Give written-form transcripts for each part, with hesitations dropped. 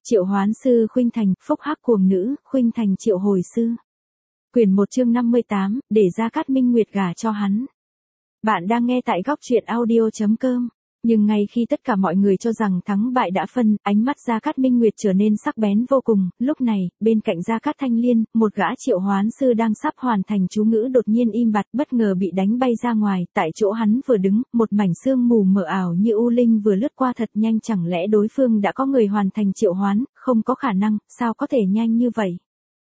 Triệu Hoán Sư Khuynh Thành, phúc hắc cuồng nữ, Khuynh Thành triệu hồi sư. Quyển 1 chương 58, để Gia Cát Minh Nguyệt gả cho hắn. Bạn đang nghe tại góc truyện audio.com. Nhưng ngay khi tất cả mọi người cho rằng thắng bại đã phân, ánh mắt Gia Cát Minh Nguyệt trở nên sắc bén vô cùng. Lúc này, bên cạnh Gia Cát Thanh Liên, một gã triệu hoán sư đang sắp hoàn thành chú ngữ đột nhiên im bặt, bất ngờ bị đánh bay ra ngoài. Tại chỗ hắn vừa đứng, một mảnh sương mù mờ ảo như u linh vừa lướt qua thật nhanh. Chẳng lẽ đối phương đã có người hoàn thành triệu hoán? Không có khả năng, sao có thể nhanh như vậy?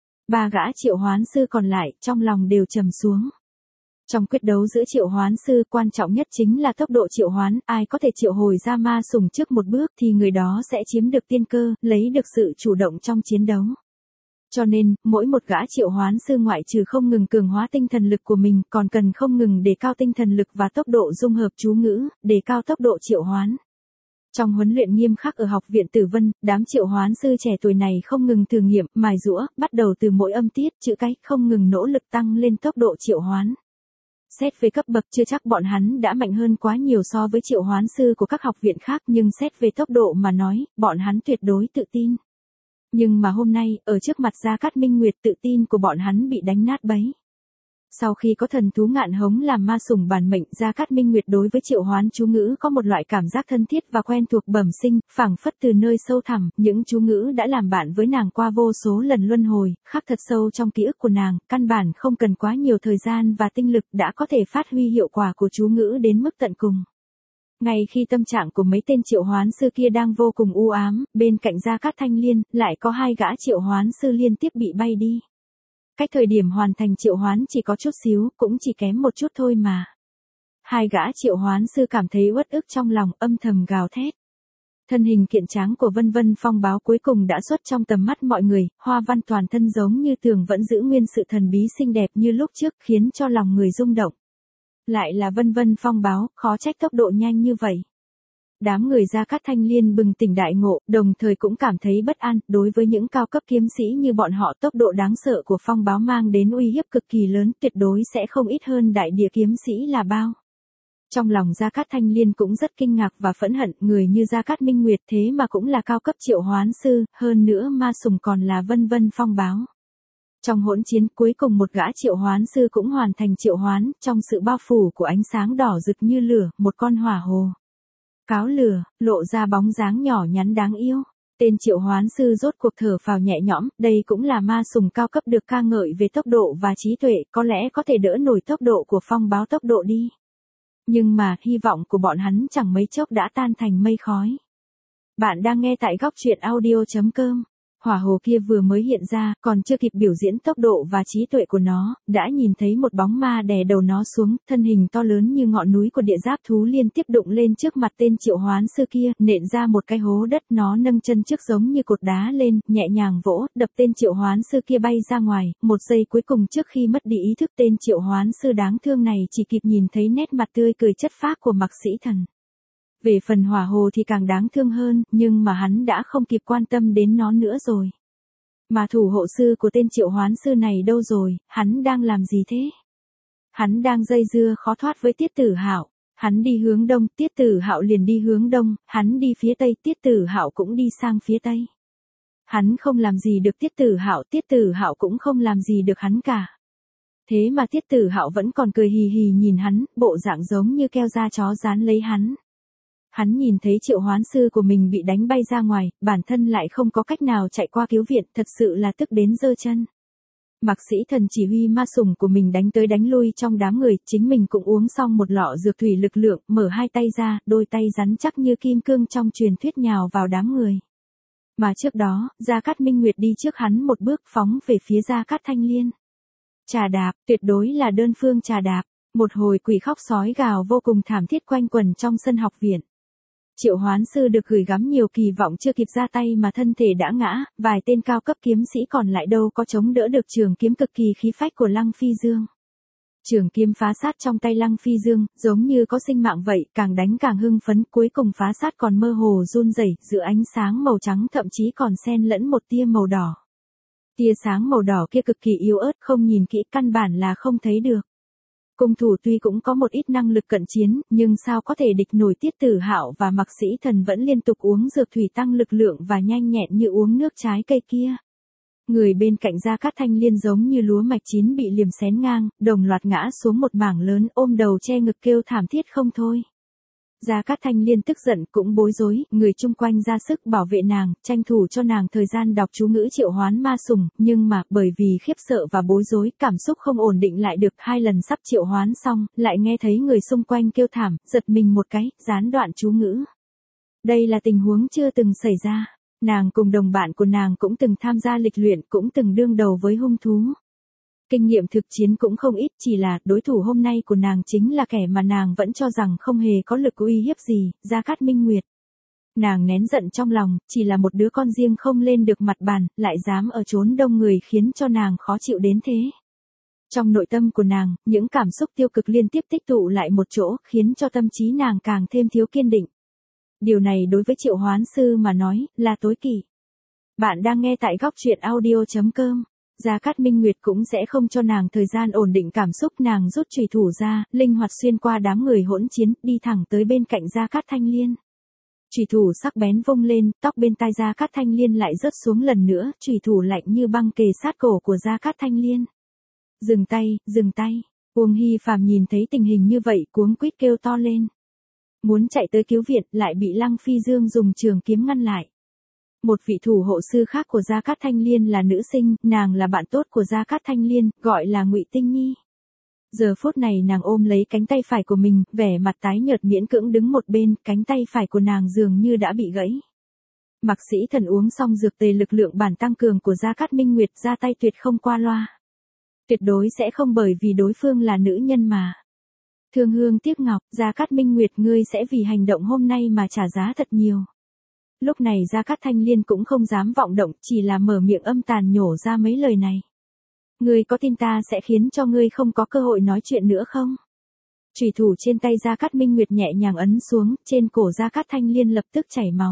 Ba gã triệu hoán sư còn lại, trong lòng đều trầm xuống. Trong quyết đấu giữa triệu hoán sư, quan trọng nhất chính là tốc độ triệu hoán, ai có thể triệu hồi ra ma sủng trước một bước thì người đó sẽ chiếm được tiên cơ, lấy được sự chủ động trong chiến đấu. Cho nên, mỗi một gã triệu hoán sư ngoại trừ không ngừng cường hóa tinh thần lực của mình, còn cần không ngừng đề cao tinh thần lực và tốc độ dung hợp chú ngữ, đề cao tốc độ triệu hoán. Trong huấn luyện nghiêm khắc ở học viện Tử Vân, đám triệu hoán sư trẻ tuổi này không ngừng thử nghiệm, mài giũa, bắt đầu từ mỗi âm tiết, chữ cái, không ngừng nỗ lực tăng lên tốc độ triệu hoán. Xét về cấp bậc chưa chắc bọn hắn đã mạnh hơn quá nhiều so với triệu hoán sư của các học viện khác, nhưng xét về tốc độ mà nói, bọn hắn tuyệt đối tự tin. Nhưng mà hôm nay, ở trước mặt Gia Cát Minh Nguyệt, tự tin của bọn hắn bị đánh nát bấy. Sau khi có thần thú ngạn hống làm ma sủng bản mệnh, Gia Cát Minh Nguyệt đối với triệu hoán chú ngữ có một loại cảm giác thân thiết và quen thuộc bẩm sinh, phảng phất từ nơi sâu thẳm, những chú ngữ đã làm bạn với nàng qua vô số lần luân hồi, khắc thật sâu trong ký ức của nàng, căn bản không cần quá nhiều thời gian và tinh lực đã có thể phát huy hiệu quả của chú ngữ đến mức tận cùng. Ngay khi tâm trạng của mấy tên triệu hoán sư kia đang vô cùng u ám, bên cạnh Gia Cát Thanh Liên, lại có hai gã triệu hoán sư liên tiếp bị bay đi. Cách thời điểm hoàn thành triệu hoán chỉ có chút xíu, cũng chỉ kém một chút thôi mà. Hai gã triệu hoán sư cảm thấy uất ức trong lòng, âm thầm gào thét. Thân hình kiện tráng của Vân Vân Phong Báo cuối cùng đã xuất trong tầm mắt mọi người, hoa văn toàn thân giống như tường vẫn giữ nguyên sự thần bí xinh đẹp như lúc trước, khiến cho lòng người rung động. Lại là Vân Vân Phong Báo, khó trách tốc độ nhanh như vậy. Đám người Gia Cát Thanh Liên bừng tỉnh đại ngộ, đồng thời cũng cảm thấy bất an, đối với những cao cấp kiếm sĩ như bọn họ, tốc độ đáng sợ của Phong Báo mang đến uy hiếp cực kỳ lớn, tuyệt đối sẽ không ít hơn đại địa kiếm sĩ là bao. Trong lòng Gia Cát Thanh Liên cũng rất kinh ngạc và phẫn hận, người như Gia Cát Minh Nguyệt thế mà cũng là cao cấp triệu hoán sư, hơn nữa ma sủng còn là Vân Vân Phong Báo. Trong hỗn chiến, cuối cùng một gã triệu hoán sư cũng hoàn thành triệu hoán, trong sự bao phủ của ánh sáng đỏ rực như lửa, một con hỏa hồ cáo lửa, lộ ra bóng dáng nhỏ nhắn đáng yêu. Tên triệu hoán sư rốt cuộc thở phào nhẹ nhõm, đây cũng là ma sủng cao cấp được ca ngợi về tốc độ và trí tuệ, có lẽ có thể đỡ nổi tốc độ của Phong Báo tốc độ đi. Nhưng mà, hy vọng của bọn hắn chẳng mấy chốc đã tan thành mây khói. Bạn đang nghe tại góc truyện audio.com. Hỏa hồ kia vừa mới hiện ra, còn chưa kịp biểu diễn tốc độ và trí tuệ của nó, đã nhìn thấy một bóng ma đè đầu nó xuống, thân hình to lớn như ngọn núi của địa giáp thú liên tiếp đụng lên trước mặt tên triệu hoán sư kia, nện ra một cái hố đất, nó nâng chân trước giống như cột đá lên, nhẹ nhàng vỗ, đập tên triệu hoán sư kia bay ra ngoài, một giây cuối cùng trước khi mất đi ý thức, tên triệu hoán sư đáng thương này chỉ kịp nhìn thấy nét mặt tươi cười chất phác của Mạc Sĩ Thần. Về phần hỏa hồ thì càng đáng thương hơn, nhưng mà hắn đã không kịp quan tâm đến nó nữa rồi. Mà thủ hộ sư của tên triệu hoán sư này đâu rồi, hắn đang làm gì thế? Hắn đang dây dưa khó thoát với Tiết Tử Hạo. Hắn đi hướng đông, Tiết Tử Hạo liền đi hướng đông, hắn đi phía tây, Tiết Tử Hạo cũng đi sang phía tây. Hắn không làm gì được Tiết Tử Hạo cũng không làm gì được hắn cả. Thế mà Tiết Tử Hạo vẫn còn cười hì hì nhìn hắn, bộ dạng giống như keo da chó dán lấy hắn. Hắn nhìn thấy triệu hoán sư của mình bị đánh bay ra ngoài, bản thân lại không có cách nào chạy qua cứu viện, thật sự là tức đến giơ chân. Mạc Sĩ Thần chỉ huy ma sủng của mình đánh tới đánh lui trong đám người, chính mình cũng uống xong một lọ dược thủy lực lượng, mở hai tay ra, đôi tay rắn chắc như kim cương trong truyền thuyết nhào vào đám người. Mà trước đó, Gia Cát Minh Nguyệt đi trước hắn một bước phóng về phía Gia Cát Thanh Liên. Trà đạp, tuyệt đối là đơn phương trà đạp, một hồi quỷ khóc sói gào vô cùng thảm thiết quanh quẩn trong sân học viện. Triệu hoán sư được gửi gắm nhiều kỳ vọng chưa kịp ra tay mà thân thể đã ngã, vài tên cao cấp kiếm sĩ còn lại đâu có chống đỡ được trường kiếm cực kỳ khí phách của Lăng Phi Dương. Trường kiếm phá sát trong tay Lăng Phi Dương, giống như có sinh mạng vậy, càng đánh càng hưng phấn, cuối cùng phá sát còn mơ hồ run rẩy, giữa ánh sáng màu trắng thậm chí còn xen lẫn một tia màu đỏ. Tia sáng màu đỏ kia cực kỳ yếu ớt, không nhìn kỹ căn bản là không thấy được. Cung thủ tuy cũng có một ít năng lực cận chiến, nhưng sao có thể địch nổi Tiết Tử Hạo và Mạc Sĩ Thần vẫn liên tục uống dược thủy tăng lực lượng và nhanh nhẹn như uống nước trái cây kia. Người bên cạnh Gia Cát Thanh Liên giống như lúa mạch chín bị liềm xén ngang, đồng loạt ngã xuống một mảng lớn, ôm đầu che ngực kêu thảm thiết không thôi. Gia Cát Thanh Liên tức giận cũng bối rối, người chung quanh ra sức bảo vệ nàng, tranh thủ cho nàng thời gian đọc chú ngữ triệu hoán ma sùng, nhưng mà bởi vì khiếp sợ và bối rối, cảm xúc không ổn định lại được, 2 lần sắp triệu hoán xong, lại nghe thấy người xung quanh kêu thảm, giật mình một cái, gián đoạn chú ngữ. Đây là tình huống chưa từng xảy ra. Nàng cùng đồng bạn của nàng cũng từng tham gia lịch luyện, cũng từng đương đầu với hung thú. Kinh nghiệm thực chiến cũng không ít, chỉ là đối thủ hôm nay của nàng chính là kẻ mà nàng vẫn cho rằng không hề có lực uy hiếp gì, Gia Cát Minh Nguyệt. Nàng nén giận trong lòng, chỉ là một đứa con riêng không lên được mặt bàn, lại dám ở chốn đông người khiến cho nàng khó chịu đến thế. Trong nội tâm của nàng, những cảm xúc tiêu cực liên tiếp tích tụ lại một chỗ, khiến cho tâm trí nàng càng thêm thiếu kiên định. Điều này đối với triệu hoán sư mà nói, là tối kỵ. Bạn đang nghe tại góc truyện audio.com. Gia Cát Minh Nguyệt cũng sẽ không cho nàng thời gian ổn định cảm xúc, nàng rút chùy thủ ra, linh hoạt xuyên qua đám người hỗn chiến, đi thẳng tới bên cạnh Gia Cát Thanh Liên. Chùy thủ sắc bén vung lên, tóc bên tai Gia Cát Thanh Liên lại rớt xuống lần nữa, chùy thủ lạnh như băng kề sát cổ của Gia Cát Thanh Liên. Dừng tay, dừng tay. Uông Hy Phàm nhìn thấy tình hình như vậy, cuống quýt kêu to lên. Muốn chạy tới cứu viện, lại bị Lăng Phi Dương dùng trường kiếm ngăn lại. Một vị thủ hộ sư khác của Gia Cát Thanh Liên là nữ sinh, nàng là bạn tốt của Gia Cát Thanh Liên, gọi là Ngụy Tinh Nhi. Giờ phút này nàng ôm lấy cánh tay phải của mình, vẻ mặt tái nhợt miễn cưỡng đứng một bên, cánh tay phải của nàng dường như đã bị gãy. Mạc Sĩ Thần uống xong dược tề lực lượng bản tăng cường của Gia Cát Minh Nguyệt, ra tay tuyệt không qua loa. Tuyệt đối sẽ không bởi vì đối phương là nữ nhân mà thương hương tiếc ngọc. Gia Cát Minh Nguyệt, ngươi sẽ vì hành động hôm nay mà trả giá thật nhiều. Lúc này Gia Cát Thanh Liên cũng không dám vọng động, chỉ là mở miệng âm tàn nhổ ra mấy lời này. Ngươi có tin ta sẽ khiến cho ngươi không có cơ hội nói chuyện nữa không? Chùy thủ trên tay Gia Cát Minh Nguyệt nhẹ nhàng ấn xuống, trên cổ Gia Cát Thanh Liên lập tức chảy máu.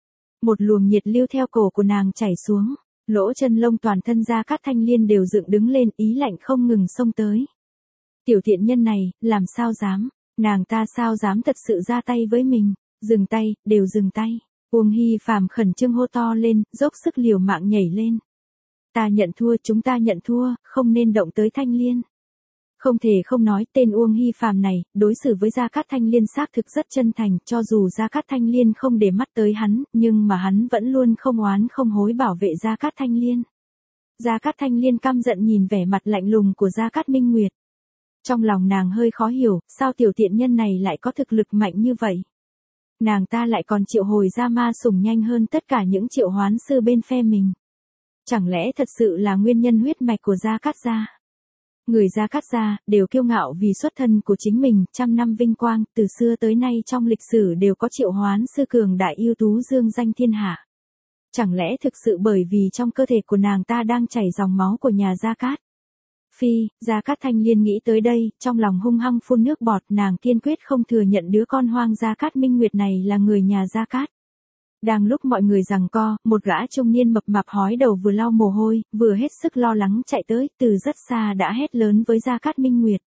Một luồng nhiệt lưu theo cổ của nàng chảy xuống, lỗ chân lông toàn thân Gia Cát Thanh Liên đều dựng đứng lên, ý lạnh không ngừng xông tới. Tiểu tiện nhân này, làm sao dám, nàng ta sao dám thật sự ra tay với mình, dừng tay, đều dừng tay. Uông Hy Phàm khẩn trương hô to lên, dốc sức liều mạng nhảy lên. Ta nhận thua, chúng ta nhận thua, không nên động tới Thanh Liên. Không thể không nói, tên Uông Hy Phàm này, đối xử với Gia Cát Thanh Liên xác thực rất chân thành, cho dù Gia Cát Thanh Liên không để mắt tới hắn, nhưng mà hắn vẫn luôn không oán không hối bảo vệ Gia Cát Thanh Liên. Gia Cát Thanh Liên căm giận nhìn vẻ mặt lạnh lùng của Gia Cát Minh Nguyệt. Trong lòng nàng hơi khó hiểu, sao tiểu tiện nhân này lại có thực lực mạnh như vậy? Nàng ta lại còn triệu hồi ra ma sủng nhanh hơn tất cả những triệu hoán sư bên phe mình. Chẳng lẽ thật sự là nguyên nhân huyết mạch của Gia Cát gia? Người Gia Cát gia đều kiêu ngạo vì xuất thân của chính mình, trăm năm vinh quang, từ xưa tới nay trong lịch sử đều có triệu hoán sư cường đại ưu tú dương danh thiên hạ. Chẳng lẽ thực sự bởi vì trong cơ thể của nàng ta đang chảy dòng máu của nhà Gia Cát? Phi, Gia Cát Thanh Liên nghĩ tới đây, trong lòng hung hăng phun nước bọt, nàng kiên quyết không thừa nhận đứa con hoang Gia Cát Minh Nguyệt này là người nhà Gia Cát. Đang lúc mọi người giằng co, một gã trung niên mập mạp hói đầu vừa lau mồ hôi, vừa hết sức lo lắng chạy tới, từ rất xa đã hét lớn với Gia Cát Minh Nguyệt.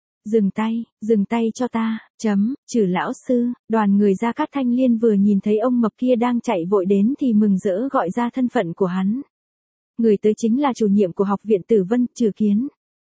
Dừng tay cho ta, trừ lão sư. Đoàn người Gia Cát Thanh Liên vừa nhìn thấy ông mập kia đang chạy vội đến thì mừng rỡ gọi ra thân phận của hắn. Người tới chính là chủ nhiệm của học viện Tử Vân, Trừ Kiến.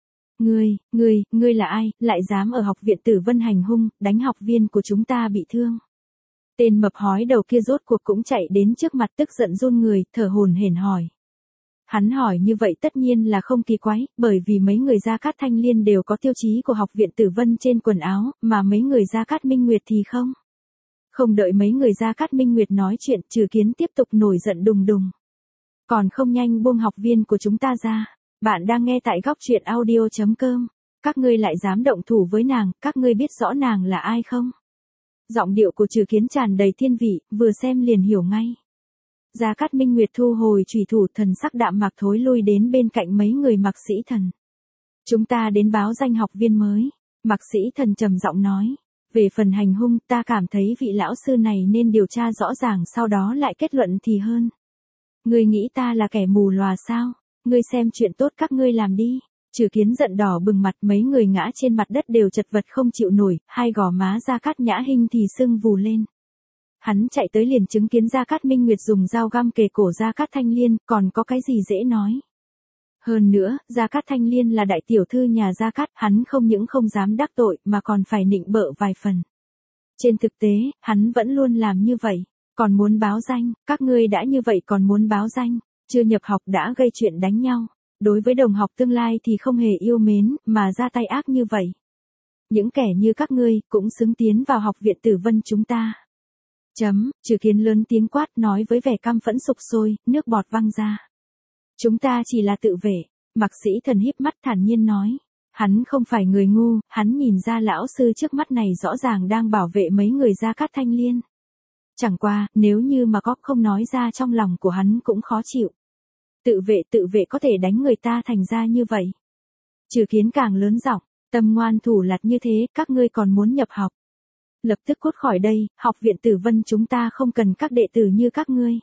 Ngươi là ai, lại dám ở học viện Tử Vân hành hung, đánh học viên của chúng ta bị thương. Tên mập hói đầu kia rốt cuộc cũng chạy đến trước mặt tức giận run người, thở hổn hển hỏi. Hắn hỏi như vậy tất nhiên là không kỳ quái, bởi vì mấy người Gia Cát Thanh Liên đều có tiêu chí của học viện Tử Vân trên quần áo, mà mấy người Gia Cát Minh Nguyệt thì không. Không đợi mấy người Gia Cát Minh Nguyệt nói chuyện, Trừ Kiến tiếp tục nổi giận đùng đùng. Còn không nhanh buông học viên của chúng ta ra. Bạn đang nghe tại góc truyện audio.com. Các ngươi lại dám động thủ với nàng, các ngươi biết rõ nàng là ai không? Giọng điệu của Trừ Kiến tràn đầy thiên vị, vừa xem liền hiểu ngay. Gia Cát Minh Nguyệt thu hồi chủy thủ, thần sắc đạm mạc thối lui đến bên cạnh mấy người Mạc Sĩ Thần. Chúng ta đến báo danh học viên mới. Mạc Sĩ Thần trầm giọng nói. Về phần hành hung, ta cảm thấy vị lão sư này nên điều tra rõ ràng sau đó lại kết luận thì hơn. Ngươi nghĩ ta là kẻ mù lòa sao? Ngươi xem chuyện tốt các ngươi làm đi. Trừ Kiến giận đỏ bừng mặt, mấy người ngã trên mặt đất đều chật vật không chịu nổi, hai gò má Gia Cát Nhã Hinh thì sưng vù lên. Hắn chạy tới liền chứng kiến Gia Cát Minh Nguyệt dùng dao găm kề cổ Gia Cát Thanh Liên, còn có cái gì dễ nói. Hơn nữa, Gia Cát Thanh Liên là đại tiểu thư nhà Gia Cát, hắn không những không dám đắc tội mà còn phải nịnh bợ vài phần. Trên thực tế, hắn vẫn luôn làm như vậy, còn muốn báo danh, các ngươi đã như vậy còn muốn báo danh, chưa nhập học đã gây chuyện đánh nhau, đối với đồng học tương lai thì không hề yêu mến, mà ra tay ác như vậy. Những kẻ như các ngươi, cũng xứng tiến vào học viện Tử Vân chúng ta. Trừ Kiến lớn tiếng quát nói với vẻ căm phẫn sục sôi, nước bọt văng ra. Chúng ta chỉ là tự vệ, Mạc Sĩ Thần híp mắt thản nhiên nói. Hắn không phải người ngu, hắn nhìn ra lão sư trước mắt này rõ ràng đang bảo vệ mấy người Gia Cát Thanh Liên. Chẳng qua, nếu như mà có không nói ra trong lòng của hắn cũng khó chịu. Tự vệ có thể đánh người ta thành ra như vậy. Trừ Kiến càng lớn giọng, tâm ngoan thủ lạt như thế, các ngươi còn muốn nhập học. Lập tức cút khỏi đây, học viện Tử Vân chúng ta không cần các đệ tử như các ngươi.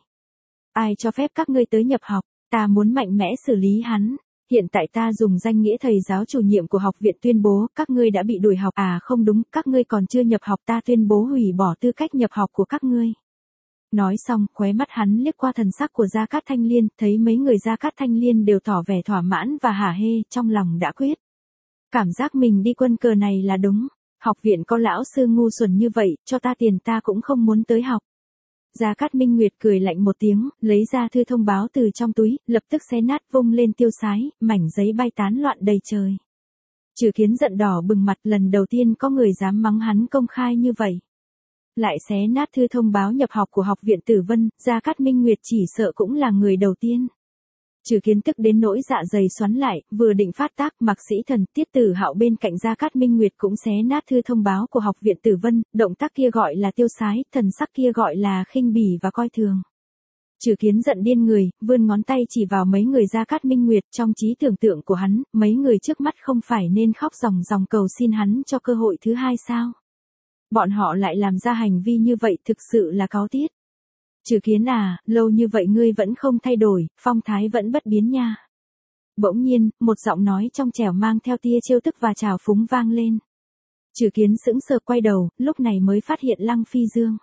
Ai cho phép các ngươi tới nhập học, ta muốn mạnh mẽ xử lý hắn. Hiện tại ta dùng danh nghĩa thầy giáo chủ nhiệm của học viện tuyên bố, các ngươi đã bị đuổi học. À không đúng, các ngươi còn chưa nhập học, ta tuyên bố hủy bỏ tư cách nhập học của các ngươi. Nói xong, khóe mắt hắn liếc qua thần sắc của Gia Cát Thanh Liên, thấy mấy người Gia Cát Thanh Liên đều tỏ vẻ thỏa mãn và hả hê, trong lòng đã quyết. Cảm giác mình đi quân cờ này là đúng, học viện có lão sư ngu xuẩn như vậy, cho ta tiền ta cũng không muốn tới học. Gia Cát Minh Nguyệt cười lạnh một tiếng, lấy ra thư thông báo từ trong túi, lập tức xé nát vung lên tiêu sái, mảnh giấy bay tán loạn đầy trời. Trừ Kiến giận đỏ bừng mặt, lần đầu tiên có người dám mắng hắn công khai như vậy. Lại xé nát thư thông báo nhập học của học viện Tử Vân, Gia Cát Minh Nguyệt chỉ sợ cũng là người đầu tiên. Trừ Kiến tức đến nỗi dạ dày xoắn lại, vừa định phát tác, Mạc Sĩ Thần, Tiết Tử Hạo bên cạnh Gia Cát Minh Nguyệt cũng xé nát thư thông báo của học viện Tử Vân, động tác kia gọi là tiêu sái, thần sắc kia gọi là khinh bỉ và coi thường. Trừ Kiến giận điên người, vươn ngón tay chỉ vào mấy người Gia Cát Minh Nguyệt, trong trí tưởng tượng của hắn, mấy người trước mắt không phải nên khóc ròng ròng cầu xin hắn cho cơ hội thứ hai sao? Bọn họ lại làm ra hành vi như vậy thực sự là cáu tiết. Trừ Kiến à, lâu như vậy ngươi vẫn không thay đổi, phong thái vẫn bất biến nha. Bỗng nhiên, một giọng nói trong trẻo mang theo tia trêu tức và trào phúng vang lên. Trừ Kiến sững sờ quay đầu, lúc này mới phát hiện Lăng Phi Dương.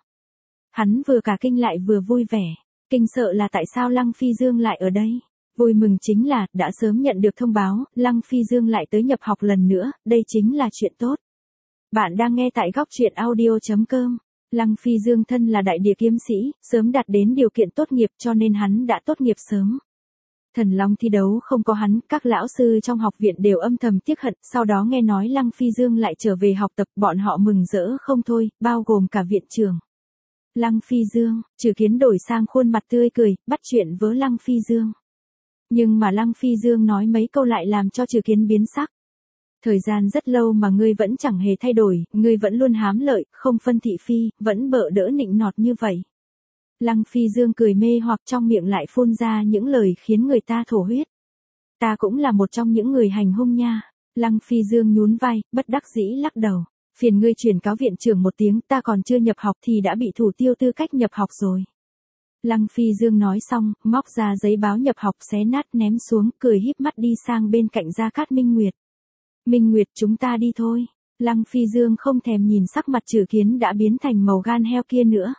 Hắn vừa cả kinh lại vừa vui vẻ, kinh sợ là tại sao Lăng Phi Dương lại ở đây. Vui mừng chính là, đã sớm nhận được thông báo, Lăng Phi Dương lại tới nhập học lần nữa, đây chính là chuyện tốt. Bạn đang nghe tại góc truyện audio.com. Lăng Phi Dương thân là đại địa kiếm sĩ, sớm đạt đến điều kiện tốt nghiệp cho nên hắn đã tốt nghiệp sớm. Thần Long thi đấu không có hắn, các lão sư trong học viện đều âm thầm tiếc hận, sau đó nghe nói Lăng Phi Dương lại trở về học tập, bọn họ mừng rỡ không thôi, bao gồm cả viện trưởng. Lăng Phi Dương, Trừ Kiến đổi sang khuôn mặt tươi cười, bắt chuyện với Lăng Phi Dương. Nhưng mà Lăng Phi Dương nói mấy câu lại làm cho Trừ Kiến biến sắc. Thời gian rất lâu mà ngươi vẫn chẳng hề thay đổi, ngươi vẫn luôn hám lợi, không phân thị phi, vẫn bợ đỡ nịnh nọt như vậy. Lăng Phi Dương cười mê hoặc trong miệng lại phun ra những lời khiến người ta thổ huyết. Ta cũng là một trong những người hành hung nha. Lăng Phi Dương nhún vai, bất đắc dĩ lắc đầu. Phiền ngươi chuyển cáo viện trưởng một tiếng, ta còn chưa nhập học thì đã bị thủ tiêu tư cách nhập học rồi. Lăng Phi Dương nói xong, móc ra giấy báo nhập học xé nát ném xuống, cười híp mắt đi sang bên cạnh Gia Cát Minh Nguyệt. Minh Nguyệt chúng ta đi thôi. Lăng Phi Dương không thèm nhìn sắc mặt Trừ Kiến đã biến thành màu gan heo kia nữa.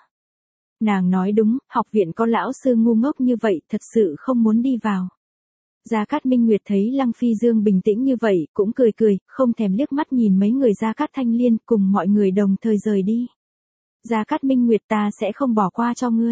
Nàng nói đúng, học viện có lão sư ngu ngốc như vậy, thật sự không muốn đi vào. Gia Cát Minh Nguyệt thấy Lăng Phi Dương bình tĩnh như vậy, cũng cười cười, không thèm liếc mắt nhìn mấy người Gia Cát Thanh Liên, cùng mọi người đồng thời rời đi. Gia Cát Minh Nguyệt ta sẽ không bỏ qua cho ngươi.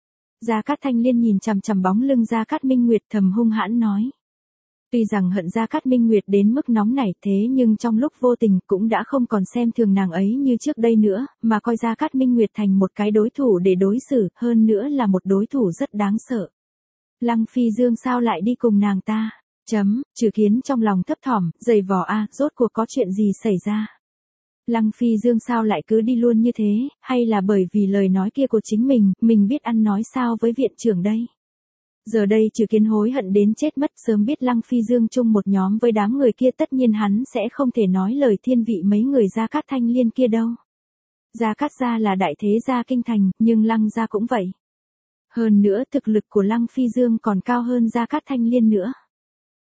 Gia Cát Thanh Liên nhìn chằm chằm bóng lưng Gia Cát Minh Nguyệt thầm hung hãn nói. Tuy rằng hận Gia Cát Minh Nguyệt đến mức nóng nảy thế nhưng trong lúc vô tình cũng đã không còn xem thường nàng ấy như trước đây nữa, mà coi Gia Cát Minh Nguyệt thành một cái đối thủ để đối xử, hơn nữa là một đối thủ rất đáng sợ. Lăng Phi Dương sao lại đi cùng nàng ta? Trừ Kiến trong lòng thấp thỏm, giày vò rốt cuộc có chuyện gì xảy ra? Lăng Phi Dương sao lại cứ đi luôn như thế, hay là bởi vì lời nói kia của chính mình biết ăn nói sao với viện trưởng đây? Giờ đây Trừ Kiến hối hận đến chết mất, sớm biết Lăng Phi Dương chung một nhóm với đám người kia tất nhiên hắn sẽ không thể nói lời thiên vị mấy người Gia Cát Thanh Liên kia đâu. Gia Cát gia là đại thế gia kinh thành, nhưng Lăng gia cũng vậy. Hơn nữa thực lực của Lăng Phi Dương còn cao hơn Gia Cát Thanh Liên nữa.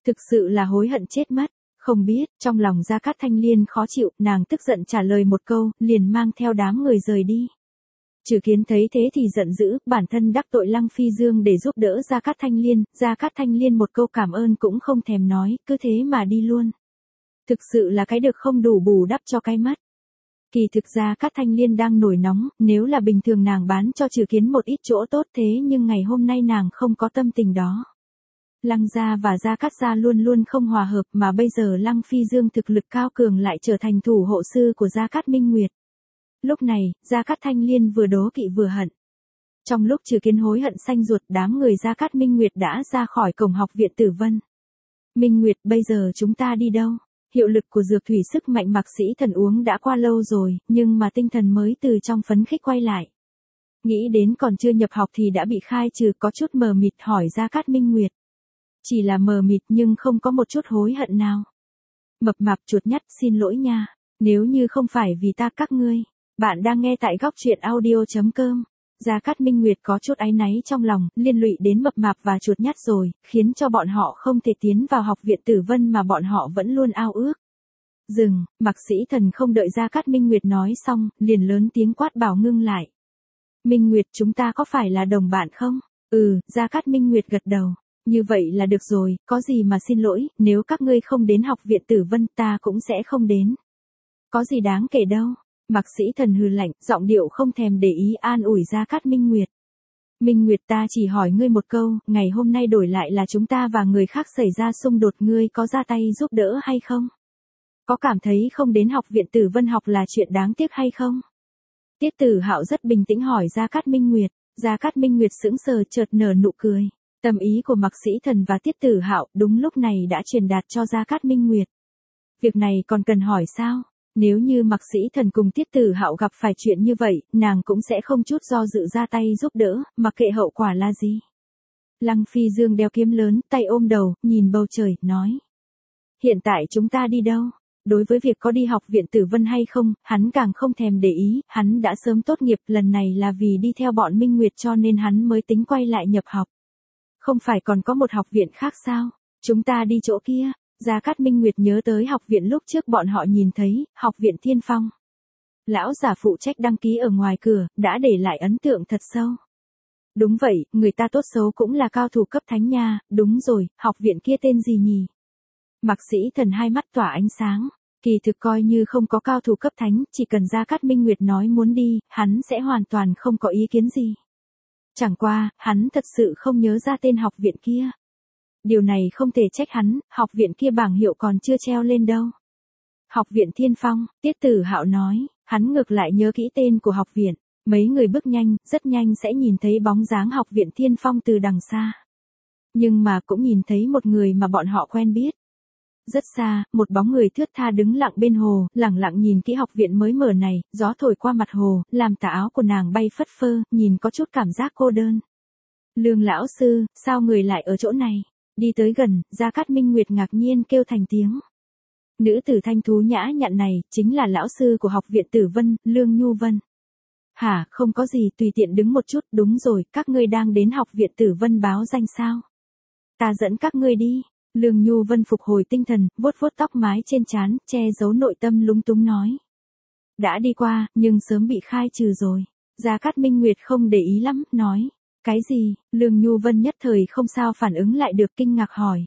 Thực sự là hối hận chết mất. Không biết, trong lòng Gia Cát Thanh Liên khó chịu, nàng tức giận trả lời một câu, liền mang theo đám người rời đi. Trừ Kiến thấy thế thì giận dữ, bản thân đắc tội Lăng Phi Dương để giúp đỡ Gia Cát Thanh Liên một câu cảm ơn cũng không thèm nói, cứ thế mà đi luôn. Thực sự là cái được không đủ bù đắp cho cái mất. Kỳ thực Gia Cát Thanh Liên đang nổi nóng, nếu là bình thường nàng bán cho Trừ Kiến một ít chỗ tốt thế nhưng ngày hôm nay nàng không có tâm tình đó. Lăng gia và Gia Cát gia luôn luôn không hòa hợp mà bây giờ Lăng Phi Dương thực lực cao cường lại trở thành thủ hộ sư của Gia Cát Minh Nguyệt. Lúc này, Gia Cát Thanh Liên vừa đố kỵ vừa hận. Trong lúc Trừ Kiến hối hận xanh ruột, đám người Gia Cát Minh Nguyệt đã ra khỏi cổng học viện Tử Vân. Minh Nguyệt, bây giờ chúng ta đi đâu? Hiệu lực của dược thủy sức mạnh Mạc Sĩ Thần uống đã qua lâu rồi, nhưng mà tinh thần mới từ trong phấn khích quay lại. Nghĩ đến còn chưa nhập học thì đã bị khai trừ, có chút mờ mịt hỏi Gia Cát Minh Nguyệt. Chỉ là mờ mịt nhưng không có một chút hối hận nào. Mập mạp chuột nhắt, xin lỗi nha, nếu như không phải vì ta các ngươi. Bạn đang nghe tại góc truyện audio.com. Gia Cát Minh Nguyệt có chút áy náy trong lòng, liên lụy đến mập mạp và chuột nhắt rồi, khiến cho bọn họ không thể tiến vào học viện Tử Vân mà bọn họ vẫn luôn ao ước. Dừng, Mạc Sĩ Thần không đợi Gia Cát Minh Nguyệt nói xong, liền lớn tiếng quát bảo ngưng lại. Minh Nguyệt, chúng ta có phải là đồng bạn không? Gia Cát Minh Nguyệt gật đầu. Như vậy là được rồi, có gì mà xin lỗi, nếu các ngươi không đến học viện Tử Vân ta cũng sẽ không đến. Có gì đáng kể đâu. Mạc Sĩ Thần hừ lạnh, giọng điệu không thèm để ý an ủi Gia Cát Minh Nguyệt. Minh Nguyệt, ta chỉ hỏi ngươi một câu, ngày hôm nay đổi lại là chúng ta và người khác xảy ra xung đột, ngươi có ra tay giúp đỡ hay không? Có cảm thấy không đến học viện Tử Vân học là chuyện đáng tiếc hay không? Tiết Tử Hạo rất bình tĩnh hỏi Gia Cát Minh Nguyệt. Gia Cát Minh Nguyệt sững sờ chợt nở nụ cười. Tâm ý của Mạc Sĩ Thần và Tiết Tử Hạo đúng lúc này đã truyền đạt cho Gia Cát Minh Nguyệt. Việc này còn cần hỏi sao? Nếu như Mạc Sĩ Thần cùng Tiết Tử Hạo gặp phải chuyện như vậy, nàng cũng sẽ không chút do dự ra tay giúp đỡ, mặc kệ hậu quả là gì. Lăng Phi Dương đeo kiếm lớn, tay ôm đầu, nhìn bầu trời, nói. Hiện tại chúng ta đi đâu? Đối với việc có đi học viện Tử Vân hay không, hắn càng không thèm để ý, hắn đã sớm tốt nghiệp, lần này là vì đi theo bọn Minh Nguyệt cho nên hắn mới tính quay lại nhập học. Không phải còn có một học viện khác sao? Chúng ta đi chỗ kia. Gia Cát Minh Nguyệt nhớ tới học viện lúc trước bọn họ nhìn thấy, học viện Thiên Phong. Lão giả phụ trách đăng ký ở ngoài cửa, đã để lại ấn tượng thật sâu. Đúng vậy, người ta tốt xấu cũng là cao thủ cấp thánh nha, đúng rồi, học viện kia tên gì nhỉ? Mạc Sĩ Thần hai mắt tỏa ánh sáng, kỳ thực coi như không có cao thủ cấp thánh, chỉ cần Gia Cát Minh Nguyệt nói muốn đi, hắn sẽ hoàn toàn không có ý kiến gì. Chẳng qua, hắn thật sự không nhớ ra tên học viện kia. Điều này không thể trách hắn, học viện kia bảng hiệu còn chưa treo lên đâu. Học viện Thiên Phong, Tiết Tử Hạo nói, hắn ngược lại nhớ kỹ tên của học viện. Mấy người bước nhanh, rất nhanh sẽ nhìn thấy bóng dáng học viện Thiên Phong từ đằng xa. Nhưng mà cũng nhìn thấy một người mà bọn họ quen biết. Rất xa, một bóng người thướt tha đứng lặng bên hồ, lẳng lặng nhìn kỹ học viện mới mở này, gió thổi qua mặt hồ, làm tà áo của nàng bay phất phơ, nhìn có chút cảm giác cô đơn. Lương lão sư, sao người lại ở chỗ này? Đi tới gần, Gia Cát Minh Nguyệt ngạc nhiên kêu thành tiếng. Nữ tử thanh thú nhã nhặn này, chính là lão sư của học viện Tử Vân, Lương Nhu Vân. Hả, không có gì, tùy tiện đứng một chút, đúng rồi, các ngươi đang đến học viện Tử Vân báo danh sao? Ta dẫn các ngươi đi. Lương Nhu Vân phục hồi tinh thần, vuốt vuốt tóc mái trên trán, che giấu nội tâm lúng túng nói. Đã đi qua, nhưng sớm bị khai trừ rồi. Gia Cát Minh Nguyệt không để ý lắm, nói. Cái gì? Lương Nhu Vân nhất thời không sao phản ứng lại được, kinh ngạc hỏi.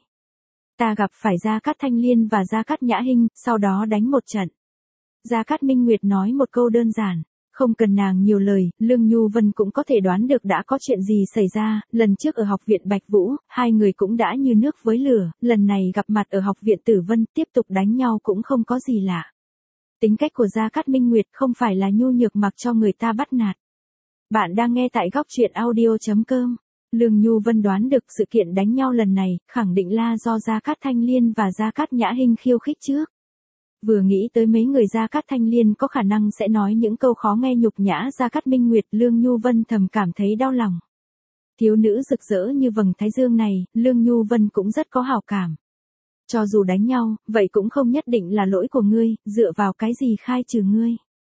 Ta gặp phải Gia Cát Thanh Liên và Gia Cát Nhã Hinh, sau đó đánh một trận. Gia Cát Minh Nguyệt nói một câu đơn giản. Không cần nàng nhiều lời, Lương Nhu Vân cũng có thể đoán được đã có chuyện gì xảy ra, lần trước ở học viện Bạch Vũ, hai người cũng đã như nước với lửa, lần này gặp mặt ở học viện Tử Vân, tiếp tục đánh nhau cũng không có gì lạ. Tính cách của Gia Cát Minh Nguyệt không phải là nhu nhược mặc cho người ta bắt nạt. Bạn đang nghe tại góc truyện audio.com. Lương Nhu Vân đoán được sự kiện đánh nhau lần này, khẳng định là do Gia Cát Thanh Liên và Gia Cát Nhã Hinh khiêu khích trước. Vừa nghĩ tới mấy người Gia Cát Thanh Liên có khả năng sẽ nói những câu khó nghe nhục nhã Gia Cát Minh Nguyệt, Lương Nhu Vân thầm cảm thấy đau lòng. Thiếu nữ rực rỡ như vầng thái dương này, Lương Nhu Vân cũng rất có hảo cảm. Cho dù đánh nhau, vậy cũng không nhất định là lỗi của ngươi, dựa vào cái gì khai trừ ngươi.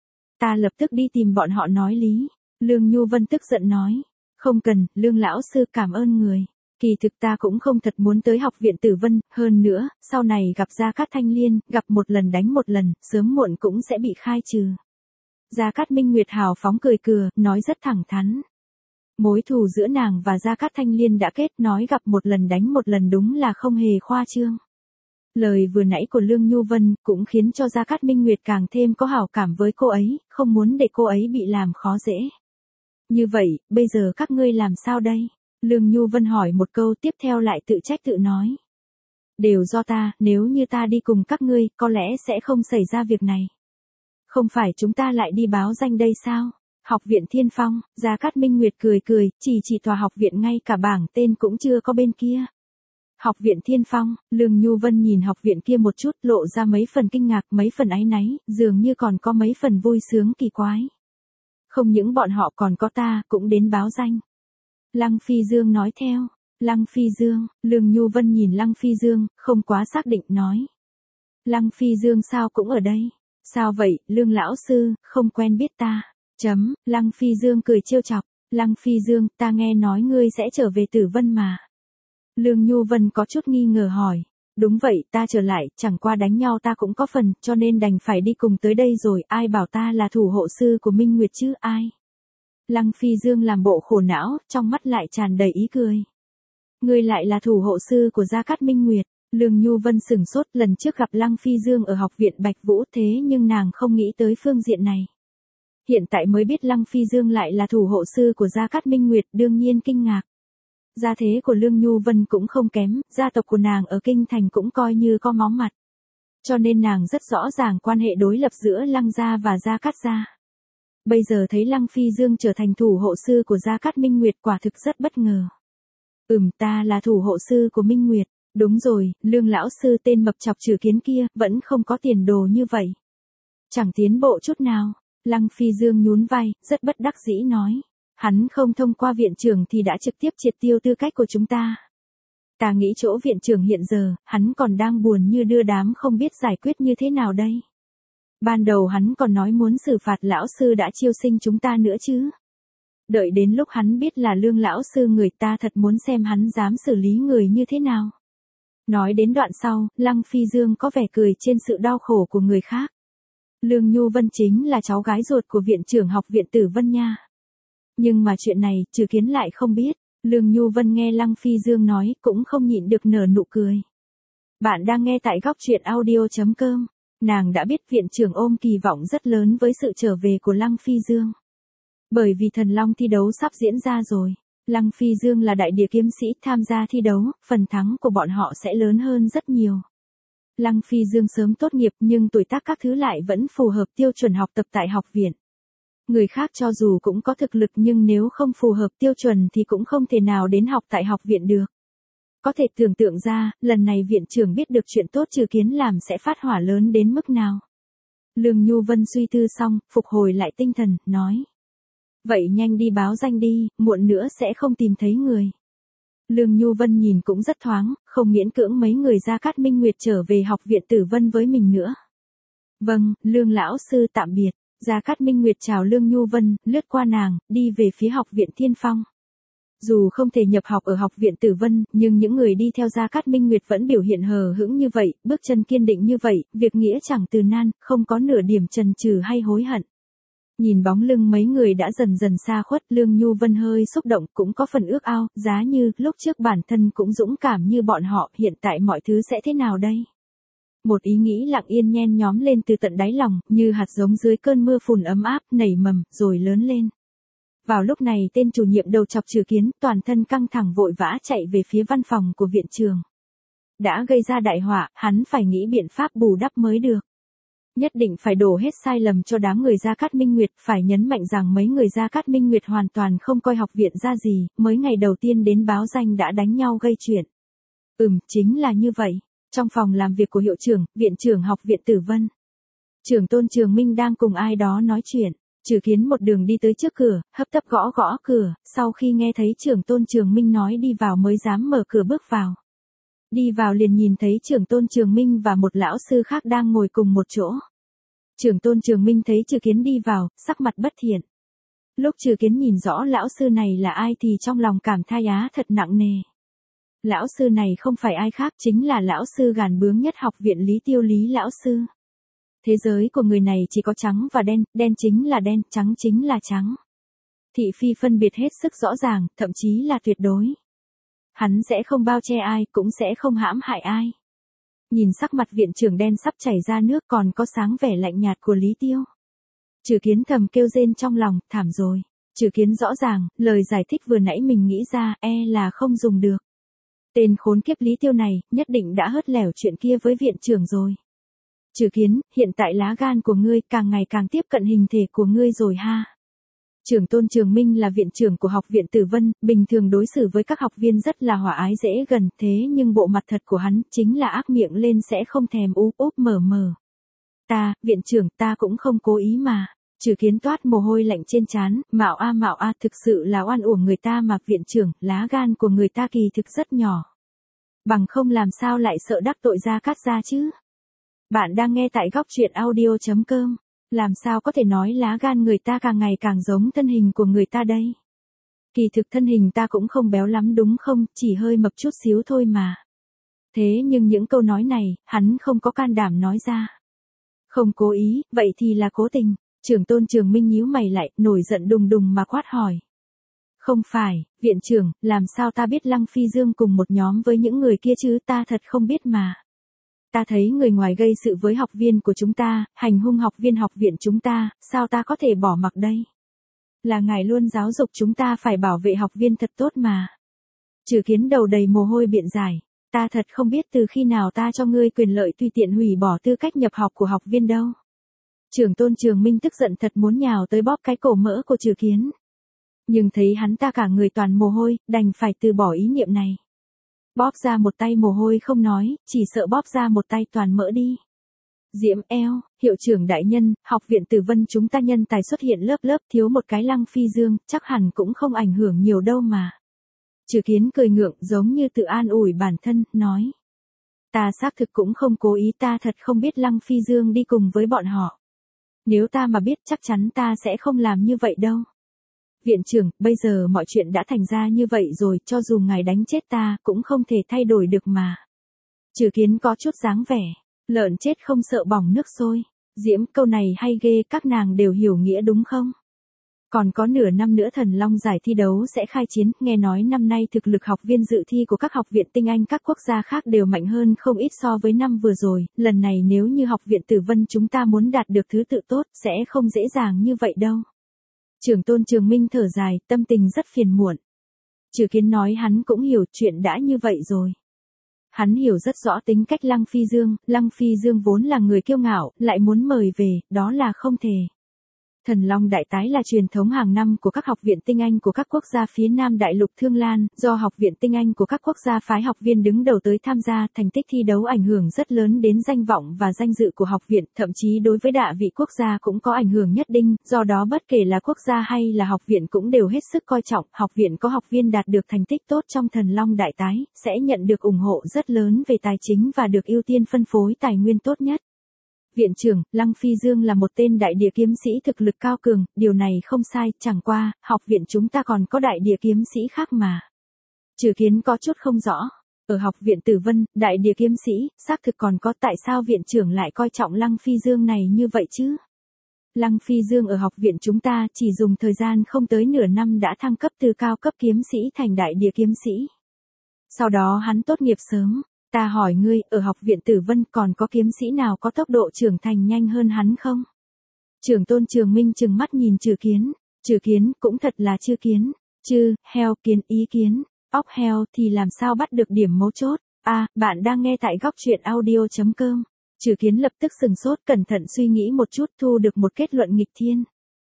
Ta lập tức đi tìm bọn họ nói lý. Lương Nhu Vân tức giận nói. Không cần, Lương lão sư cảm ơn người. Kỳ thực ta cũng không thật muốn tới học viện Tử Vân, hơn nữa, sau này gặp Gia Cát Thanh Liên, gặp một lần đánh một lần, sớm muộn cũng sẽ bị khai trừ. Gia Cát Minh Nguyệt hào phóng cười cừa, nói rất thẳng thắn. Mối thù giữa nàng và Gia Cát Thanh Liên đã kết, nói gặp một lần đánh một lần đúng là không hề khoa trương. Lời vừa nãy của Lương Nhu Vân cũng khiến cho Gia Cát Minh Nguyệt càng thêm có hảo cảm với cô ấy, không muốn để cô ấy bị làm khó dễ. Như vậy, bây giờ các ngươi làm sao đây? Lương Nhu Vân hỏi một câu, tiếp theo lại tự trách tự nói. Đều do ta, nếu như ta đi cùng các ngươi, có lẽ sẽ không xảy ra việc này. Không phải chúng ta lại đi báo danh đây sao? Học viện Thiên Phong, Gia Cát Minh Nguyệt cười cười, chỉ tòa học viện ngay cả bảng tên cũng chưa có bên kia. Học viện Thiên Phong, Lương Nhu Vân nhìn học viện kia một chút, lộ ra mấy phần kinh ngạc, mấy phần áy náy, dường như còn có mấy phần vui sướng kỳ quái. Không những bọn họ còn có ta, cũng đến báo danh. Lăng Phi Dương nói theo. Lăng Phi Dương, Lương Nhu Vân nhìn Lăng Phi Dương, không quá xác định nói. Lăng Phi Dương sao cũng ở đây? Sao vậy, Lương lão sư, không quen biết ta. Lăng Phi Dương cười trêu chọc. Lăng Phi Dương, ta nghe nói ngươi sẽ trở về Tử Vân mà. Lương Nhu Vân có chút nghi ngờ hỏi. Đúng vậy, ta trở lại, chẳng qua đánh nhau ta cũng có phần, cho nên đành phải đi cùng tới đây rồi, ai bảo ta là thủ hộ sư của Minh Nguyệt chứ, ai? Lăng Phi Dương làm bộ khổ não, trong mắt lại tràn đầy ý cười. Ngươi lại là thủ hộ sư của Gia Cát Minh Nguyệt. Lương Nhu Vân sửng sốt, lần trước gặp Lăng Phi Dương ở học viện Bạch Vũ, thế nhưng nàng không nghĩ tới phương diện này. Hiện tại mới biết Lăng Phi Dương lại là thủ hộ sư của Gia Cát Minh Nguyệt, đương nhiên kinh ngạc. Gia thế của Lương Nhu Vân cũng không kém, gia tộc của nàng ở Kinh Thành cũng coi như có máu mặt. Cho nên nàng rất rõ ràng quan hệ đối lập giữa Lăng gia và Gia Cát gia. Bây giờ thấy Lăng Phi Dương trở thành thủ hộ sư của Gia Cát Minh Nguyệt quả thực rất bất ngờ. Ta là thủ hộ sư của Minh Nguyệt. Đúng rồi, Lương lão sư tên mập chọc Trừ Kiến kia, vẫn không có tiền đồ như vậy. Chẳng tiến bộ chút nào. Lăng Phi Dương nhún vai, rất bất đắc dĩ nói. Hắn không thông qua viện trưởng thì đã trực tiếp triệt tiêu tư cách của chúng ta. Ta nghĩ chỗ viện trưởng hiện giờ, hắn còn đang buồn như đưa đám không biết giải quyết như thế nào đây. Ban đầu hắn còn nói muốn xử phạt lão sư đã chiêu sinh chúng ta nữa chứ. Đợi đến lúc hắn biết là Lương lão sư người, ta thật muốn xem hắn dám xử lý người như thế nào. Nói đến đoạn sau, Lăng Phi Dương có vẻ cười trên sự đau khổ của người khác. Lương Nhu Vân chính là cháu gái ruột của viện trưởng học viện Tử Vân nha. Nhưng mà chuyện này, Trừ Kiến lại không biết. Lương Nhu Vân nghe Lăng Phi Dương nói, cũng không nhịn được nở nụ cười. Bạn đang nghe tại góc truyện audio.com. Nàng đã biết viện trưởng ôm kỳ vọng rất lớn với sự trở về của Lăng Phi Dương. Bởi vì Thần Long thi đấu sắp diễn ra rồi. Lăng Phi Dương là đại địa kiếm sĩ, tham gia thi đấu, phần thắng của bọn họ sẽ lớn hơn rất nhiều. Lăng Phi Dương sớm tốt nghiệp nhưng tuổi tác các thứ lại vẫn phù hợp tiêu chuẩn học tập tại học viện. Người khác cho dù cũng có thực lực nhưng nếu không phù hợp tiêu chuẩn thì cũng không thể nào đến học tại học viện được. Có thể tưởng tượng ra, lần này viện trưởng biết được chuyện tốt Trừ Kiến làm sẽ phát hỏa lớn đến mức nào. Lương Nhu Vân suy tư xong, phục hồi lại tinh thần, nói. Vậy nhanh đi báo danh đi, muộn nữa sẽ không tìm thấy người. Lương Nhu Vân nhìn cũng rất thoáng, không miễn cưỡng mấy người Gia Cát Minh Nguyệt trở về học viện Tử Vân với mình nữa. Vâng, Lương lão sư tạm biệt. Gia Cát Minh Nguyệt chào Lương Nhu Vân, lướt qua nàng, đi về phía học viện Thiên Phong. Dù không thể nhập học ở học viện Tử Vân, nhưng những người đi theo Gia Cát Minh Nguyệt vẫn biểu hiện hờ hững như vậy, bước chân kiên định như vậy, việc nghĩa chẳng từ nan, không có nửa điểm chần chừ hay hối hận. Nhìn bóng lưng mấy người đã dần dần xa khuất, Lương Nhu Vân hơi xúc động, cũng có phần ước ao, giá như lúc trước bản thân cũng dũng cảm như bọn họ, hiện tại mọi thứ sẽ thế nào đây? Một ý nghĩ lặng yên nhen nhóm lên từ tận đáy lòng, như hạt giống dưới cơn mưa phùn ấm áp, nảy mầm, rồi lớn lên. Vào lúc này tên chủ nhiệm đầu chọc Trừ Kiến, toàn thân căng thẳng vội vã chạy về phía văn phòng của viện trường. Đã gây ra đại họa, hắn phải nghĩ biện pháp bù đắp mới được. Nhất định phải đổ hết sai lầm cho đám người Gia Cát Minh Nguyệt, phải nhấn mạnh rằng mấy người Gia Cát Minh Nguyệt hoàn toàn không coi học viện ra gì, mới ngày đầu tiên đến báo danh đã đánh nhau gây chuyện. Chính là như vậy. Trong phòng làm việc của hiệu trưởng, viện trưởng học viện Tử Vân. Trưởng Tôn Trường Minh đang cùng ai đó nói chuyện. Trừ Kiến một đường đi tới trước cửa, hấp tấp gõ gõ cửa, sau khi nghe thấy trưởng Tôn Trường Minh nói đi vào mới dám mở cửa bước vào. Đi vào liền nhìn thấy trưởng Tôn Trường Minh và một lão sư khác đang ngồi cùng một chỗ. Trưởng Tôn Trường Minh thấy Trừ Kiến đi vào, sắc mặt bất thiện. Lúc Trừ Kiến nhìn rõ lão sư này là ai thì trong lòng cảm tha giá thật nặng nề. Lão sư này không phải ai khác chính là lão sư gàn bướng nhất học viện Lý Tiêu Lý lão sư. Thế giới của người này chỉ có trắng và đen, đen chính là đen, trắng chính là trắng. Thị phi phân biệt hết sức rõ ràng, thậm chí là tuyệt đối. Hắn sẽ không bao che ai, cũng sẽ không hãm hại ai. Nhìn sắc mặt viện trưởng đen sắp chảy ra nước còn có sáng vẻ lạnh nhạt của Lý Tiêu. Trừ Kiến thầm kêu rên trong lòng, thảm rồi. Trừ Kiến rõ ràng, lời giải thích vừa nãy mình nghĩ ra, là không dùng được. Tên khốn kiếp Lý Tiêu này, nhất định đã hớt lẻo chuyện kia với viện trưởng rồi. Trừ Kiến, hiện tại lá gan của ngươi càng ngày càng tiếp cận hình thể của ngươi rồi ha. Trưởng tôn Trường Minh là viện trưởng của học viện Tử Vân, bình thường đối xử với các học viên rất là hòa ái dễ gần, thế nhưng bộ mặt thật của hắn chính là ác miệng lên sẽ không thèm úp úp mở mở. Viện trưởng, ta cũng không cố ý mà. Trừ Kiến toát mồ hôi lạnh trên trán, mạo a, thực sự là oan uổng người ta mà viện trưởng, lá gan của người ta kỳ thực rất nhỏ. Bằng không làm sao lại sợ đắc tội Gia Cát gia chứ. Bạn đang nghe tại góc truyện audio.com. Làm sao có thể nói lá gan người ta càng ngày càng giống thân hình của người ta đây? Kỳ thực thân hình ta cũng không béo lắm đúng không, chỉ hơi mập chút xíu thôi mà. Thế nhưng những câu nói này, hắn không có can đảm nói ra. Không cố ý, vậy thì là cố tình. Trưởng tôn Trường Minh nhíu mày lại, nổi giận đùng đùng mà quát hỏi. Không phải, viện trưởng, làm sao ta biết Lăng Phi Dương cùng một nhóm với những người kia chứ, ta thật không biết mà. Ta thấy người ngoài gây sự với học viên của chúng ta, hành hung học viên học viện chúng ta, sao ta có thể bỏ mặc đây? Là ngài luôn giáo dục chúng ta phải bảo vệ học viên thật tốt mà. Trừ Kiến đầu đầy mồ hôi biện giải, ta thật không biết từ khi nào ta cho ngươi quyền lợi tùy tiện hủy bỏ tư cách nhập học của học viên đâu. Trưởng tôn Trường Minh tức giận thật muốn nhào tới bóp cái cổ mỡ của Trừ Kiến. Nhưng thấy hắn ta cả người toàn mồ hôi, đành phải từ bỏ ý niệm này. Bóp ra một tay mồ hôi không nói, chỉ sợ bóp ra một tay toàn mỡ đi. Diễm eo, hiệu trưởng đại nhân, học viện Tử Vân chúng ta nhân tài xuất hiện lớp lớp thiếu một cái Lăng Phi Dương, chắc hẳn cũng không ảnh hưởng nhiều đâu mà. Trừ Kiến cười ngượng giống như tự an ủi bản thân, nói. Ta xác thực cũng không cố ý, ta thật không biết Lăng Phi Dương đi cùng với bọn họ. Nếu ta mà biết chắc chắn ta sẽ không làm như vậy đâu. Viện trưởng, bây giờ mọi chuyện đã thành ra như vậy rồi, cho dù ngài đánh chết ta, cũng không thể thay đổi được mà. Trừ Kiến có chút dáng vẻ, lợn chết không sợ bỏng nước sôi. Diễm, câu này hay ghê, các nàng đều hiểu nghĩa đúng không? Còn có nửa năm nữa Thần Long giải thi đấu sẽ khai chiến, nghe nói năm nay thực lực học viên dự thi của các học viện tinh anh các quốc gia khác đều mạnh hơn không ít so với năm vừa rồi, lần này nếu như học viện Tử Vân chúng ta muốn đạt được thứ tự tốt, sẽ không dễ dàng như vậy đâu. Trưởng tôn Trường Minh thở dài, tâm tình rất phiền muộn. Trừ Kiến nói hắn cũng hiểu chuyện đã như vậy rồi. Hắn hiểu rất rõ tính cách Lăng Phi Dương vốn là người kiêu ngạo, lại muốn mời về, đó là không thể. Thần Long Đại Tái là truyền thống hàng năm của các học viện tinh anh của các quốc gia phía Nam Đại lục Thương Lan, do học viện tinh anh của các quốc gia phái học viên đứng đầu tới tham gia, thành tích thi đấu ảnh hưởng rất lớn đến danh vọng và danh dự của học viện, thậm chí đối với đạ vị quốc gia cũng có ảnh hưởng nhất định, do đó bất kể là quốc gia hay là học viện cũng đều hết sức coi trọng, học viện có học viên đạt được thành tích tốt trong Thần Long Đại Tái, sẽ nhận được ủng hộ rất lớn về tài chính và được ưu tiên phân phối tài nguyên tốt nhất. Viện trưởng, Lăng Phi Dương là một tên đại địa kiếm sĩ thực lực cao cường, điều này không sai, chẳng qua, học viện chúng ta còn có đại địa kiếm sĩ khác mà. Trừ Kiến có chút không rõ. Ở học viện Tử Vân, đại địa kiếm sĩ, xác thực còn có, tại sao viện trưởng lại coi trọng Lăng Phi Dương này như vậy chứ? Lăng Phi Dương ở học viện chúng ta chỉ dùng thời gian không tới nửa năm đã thăng cấp từ cao cấp kiếm sĩ thành đại địa kiếm sĩ. Sau đó hắn tốt nghiệp sớm. Ta hỏi ngươi, ở học viện Tử Vân còn có kiếm sĩ nào có tốc độ trưởng thành nhanh hơn hắn không? Trưởng tôn Trường Minh trừng mắt nhìn Trừ Kiến. Trừ Kiến, cũng thật là chưa kiến. Heo kiến ý kiến. Óc heo thì làm sao bắt được điểm mấu chốt. Bạn đang nghe tại góc truyện audio.com. Trừ Kiến lập tức sừng sốt cẩn thận suy nghĩ một chút thu được một kết luận nghịch thiên.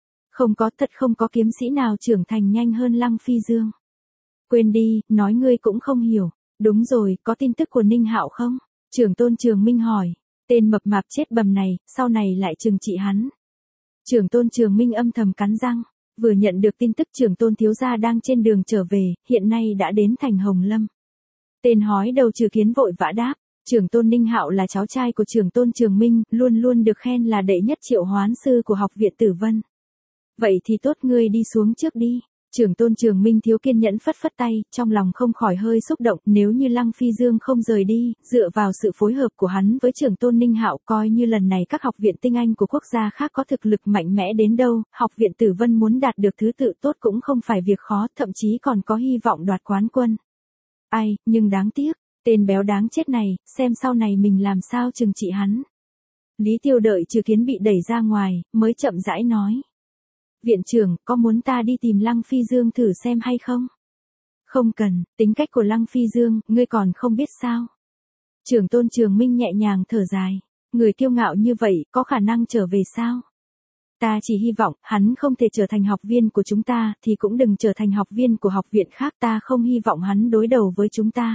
Thật không có kiếm sĩ nào trưởng thành nhanh hơn Lăng Phi Dương. Quên đi, nói ngươi cũng không hiểu. Đúng rồi, có tin tức của Ninh Hạo không? Trưởng tôn Trường Minh hỏi. Tên mập mạp chết bầm này, sau này lại trừng trị hắn. Trưởng tôn Trường Minh âm thầm cắn răng. Vừa nhận được tin tức trưởng tôn thiếu gia đang trên đường trở về, hiện nay đã đến thành Hồng Lâm. Tên hói đầu Trừ Kiến vội vã đáp. Trưởng tôn Ninh Hạo là cháu trai của trưởng tôn Trường Minh, luôn luôn được khen là đệ nhất triệu hoán sư của học viện Tử Vân. Vậy thì tốt, ngươi đi xuống trước đi. Trưởng tôn Trường Minh thiếu kiên nhẫn phất phất tay, trong lòng không khỏi hơi xúc động, nếu như Lăng Phi Dương không rời đi, dựa vào sự phối hợp của hắn với trưởng tôn Ninh Hạo, coi như lần này các học viện tinh anh của quốc gia khác có thực lực mạnh mẽ đến đâu, học viện Tử Vân muốn đạt được thứ tự tốt cũng không phải việc khó, thậm chí còn có hy vọng đoạt quán quân. Ai, nhưng đáng tiếc, tên béo đáng chết này, xem sau này mình làm sao trừng trị hắn. Lý Tiêu đợi Trừ Kiến bị đẩy ra ngoài, mới chậm rãi nói. Viện trưởng, có muốn ta đi tìm Lăng Phi Dương thử xem hay không? Không cần, tính cách của Lăng Phi Dương, ngươi còn không biết sao. Trưởng tôn Trường Minh nhẹ nhàng thở dài. Người kiêu ngạo như vậy, có khả năng trở về sao? Ta chỉ hy vọng, hắn không thể trở thành học viên của chúng ta, thì cũng đừng trở thành học viên của học viện khác, ta không hy vọng hắn đối đầu với chúng ta.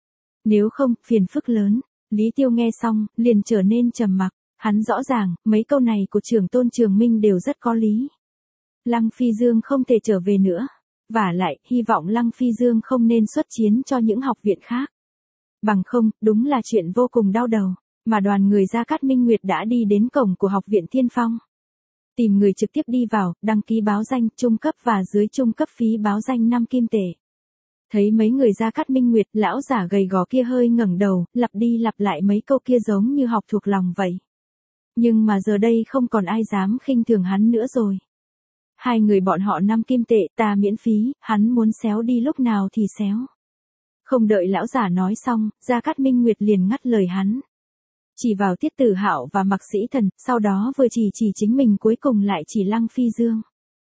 Nếu không, phiền phức lớn. Lý Tiêu nghe xong, liền trở nên trầm mặc. Hắn rõ ràng, mấy câu này của trưởng tôn Trường Minh đều rất có lý. Lăng Phi Dương không thể trở về nữa. Vả lại, hy vọng Lăng Phi Dương không nên xuất chiến cho những học viện khác. Bằng không, đúng là chuyện vô cùng đau đầu. Mà đoàn người Gia Cát Minh Nguyệt đã đi đến cổng của học viện Thiên Phong. Tìm người trực tiếp đi vào, đăng ký báo danh, trung cấp và dưới trung cấp phí báo danh 5 kim tệ. Thấy mấy người Gia Cát Minh Nguyệt, lão giả gầy gò kia hơi ngẩng đầu, lặp đi lặp lại mấy câu kia giống như học thuộc lòng vậy. Nhưng mà giờ đây không còn ai dám khinh thường hắn nữa rồi. Hai người bọn họ 5 kim tệ, ta miễn phí, hắn muốn xéo đi lúc nào thì xéo. Không đợi lão giả nói xong, Gia Cát Minh Nguyệt liền ngắt lời hắn. Chỉ vào Tiết Tử Hạo và Mạc Sĩ Thần, sau đó vừa chỉ chính mình, cuối cùng lại chỉ Lăng Phi Dương.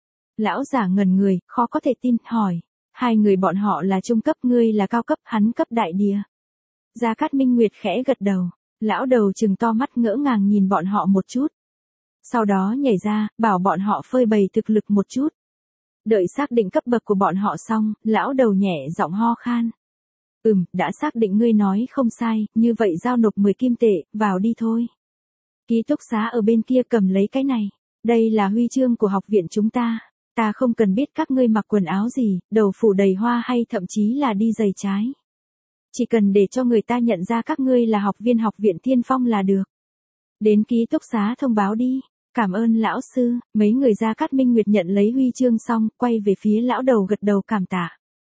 Lão giả ngẩn người, khó có thể tin, hỏi. Hai người bọn họ là trung cấp, ngươi là cao cấp, hắn cấp đại địa. Gia Cát Minh Nguyệt khẽ gật đầu. Lão đầu trừng to mắt ngỡ ngàng nhìn bọn họ một chút. Sau đó nhảy ra, bảo bọn họ phơi bày thực lực một chút. Đợi xác định cấp bậc của bọn họ xong, lão đầu nhẹ giọng ho khan. Đã xác định, ngươi nói không sai, như vậy giao nộp 10 kim tệ, vào đi thôi. Ký túc xá ở bên kia cầm lấy cái này. Đây là huy chương của học viện chúng ta. Ta không cần biết các ngươi mặc quần áo gì, đầu phủ đầy hoa hay thậm chí là đi giày trái. Chỉ cần để cho người ta nhận ra các ngươi là học viên học viện Thiên Phong là được. Đến ký túc xá thông báo đi. Cảm ơn lão sư. Mấy người Gia Cát Minh Nguyệt nhận lấy huy chương xong, quay về phía lão đầu gật đầu cảm tạ.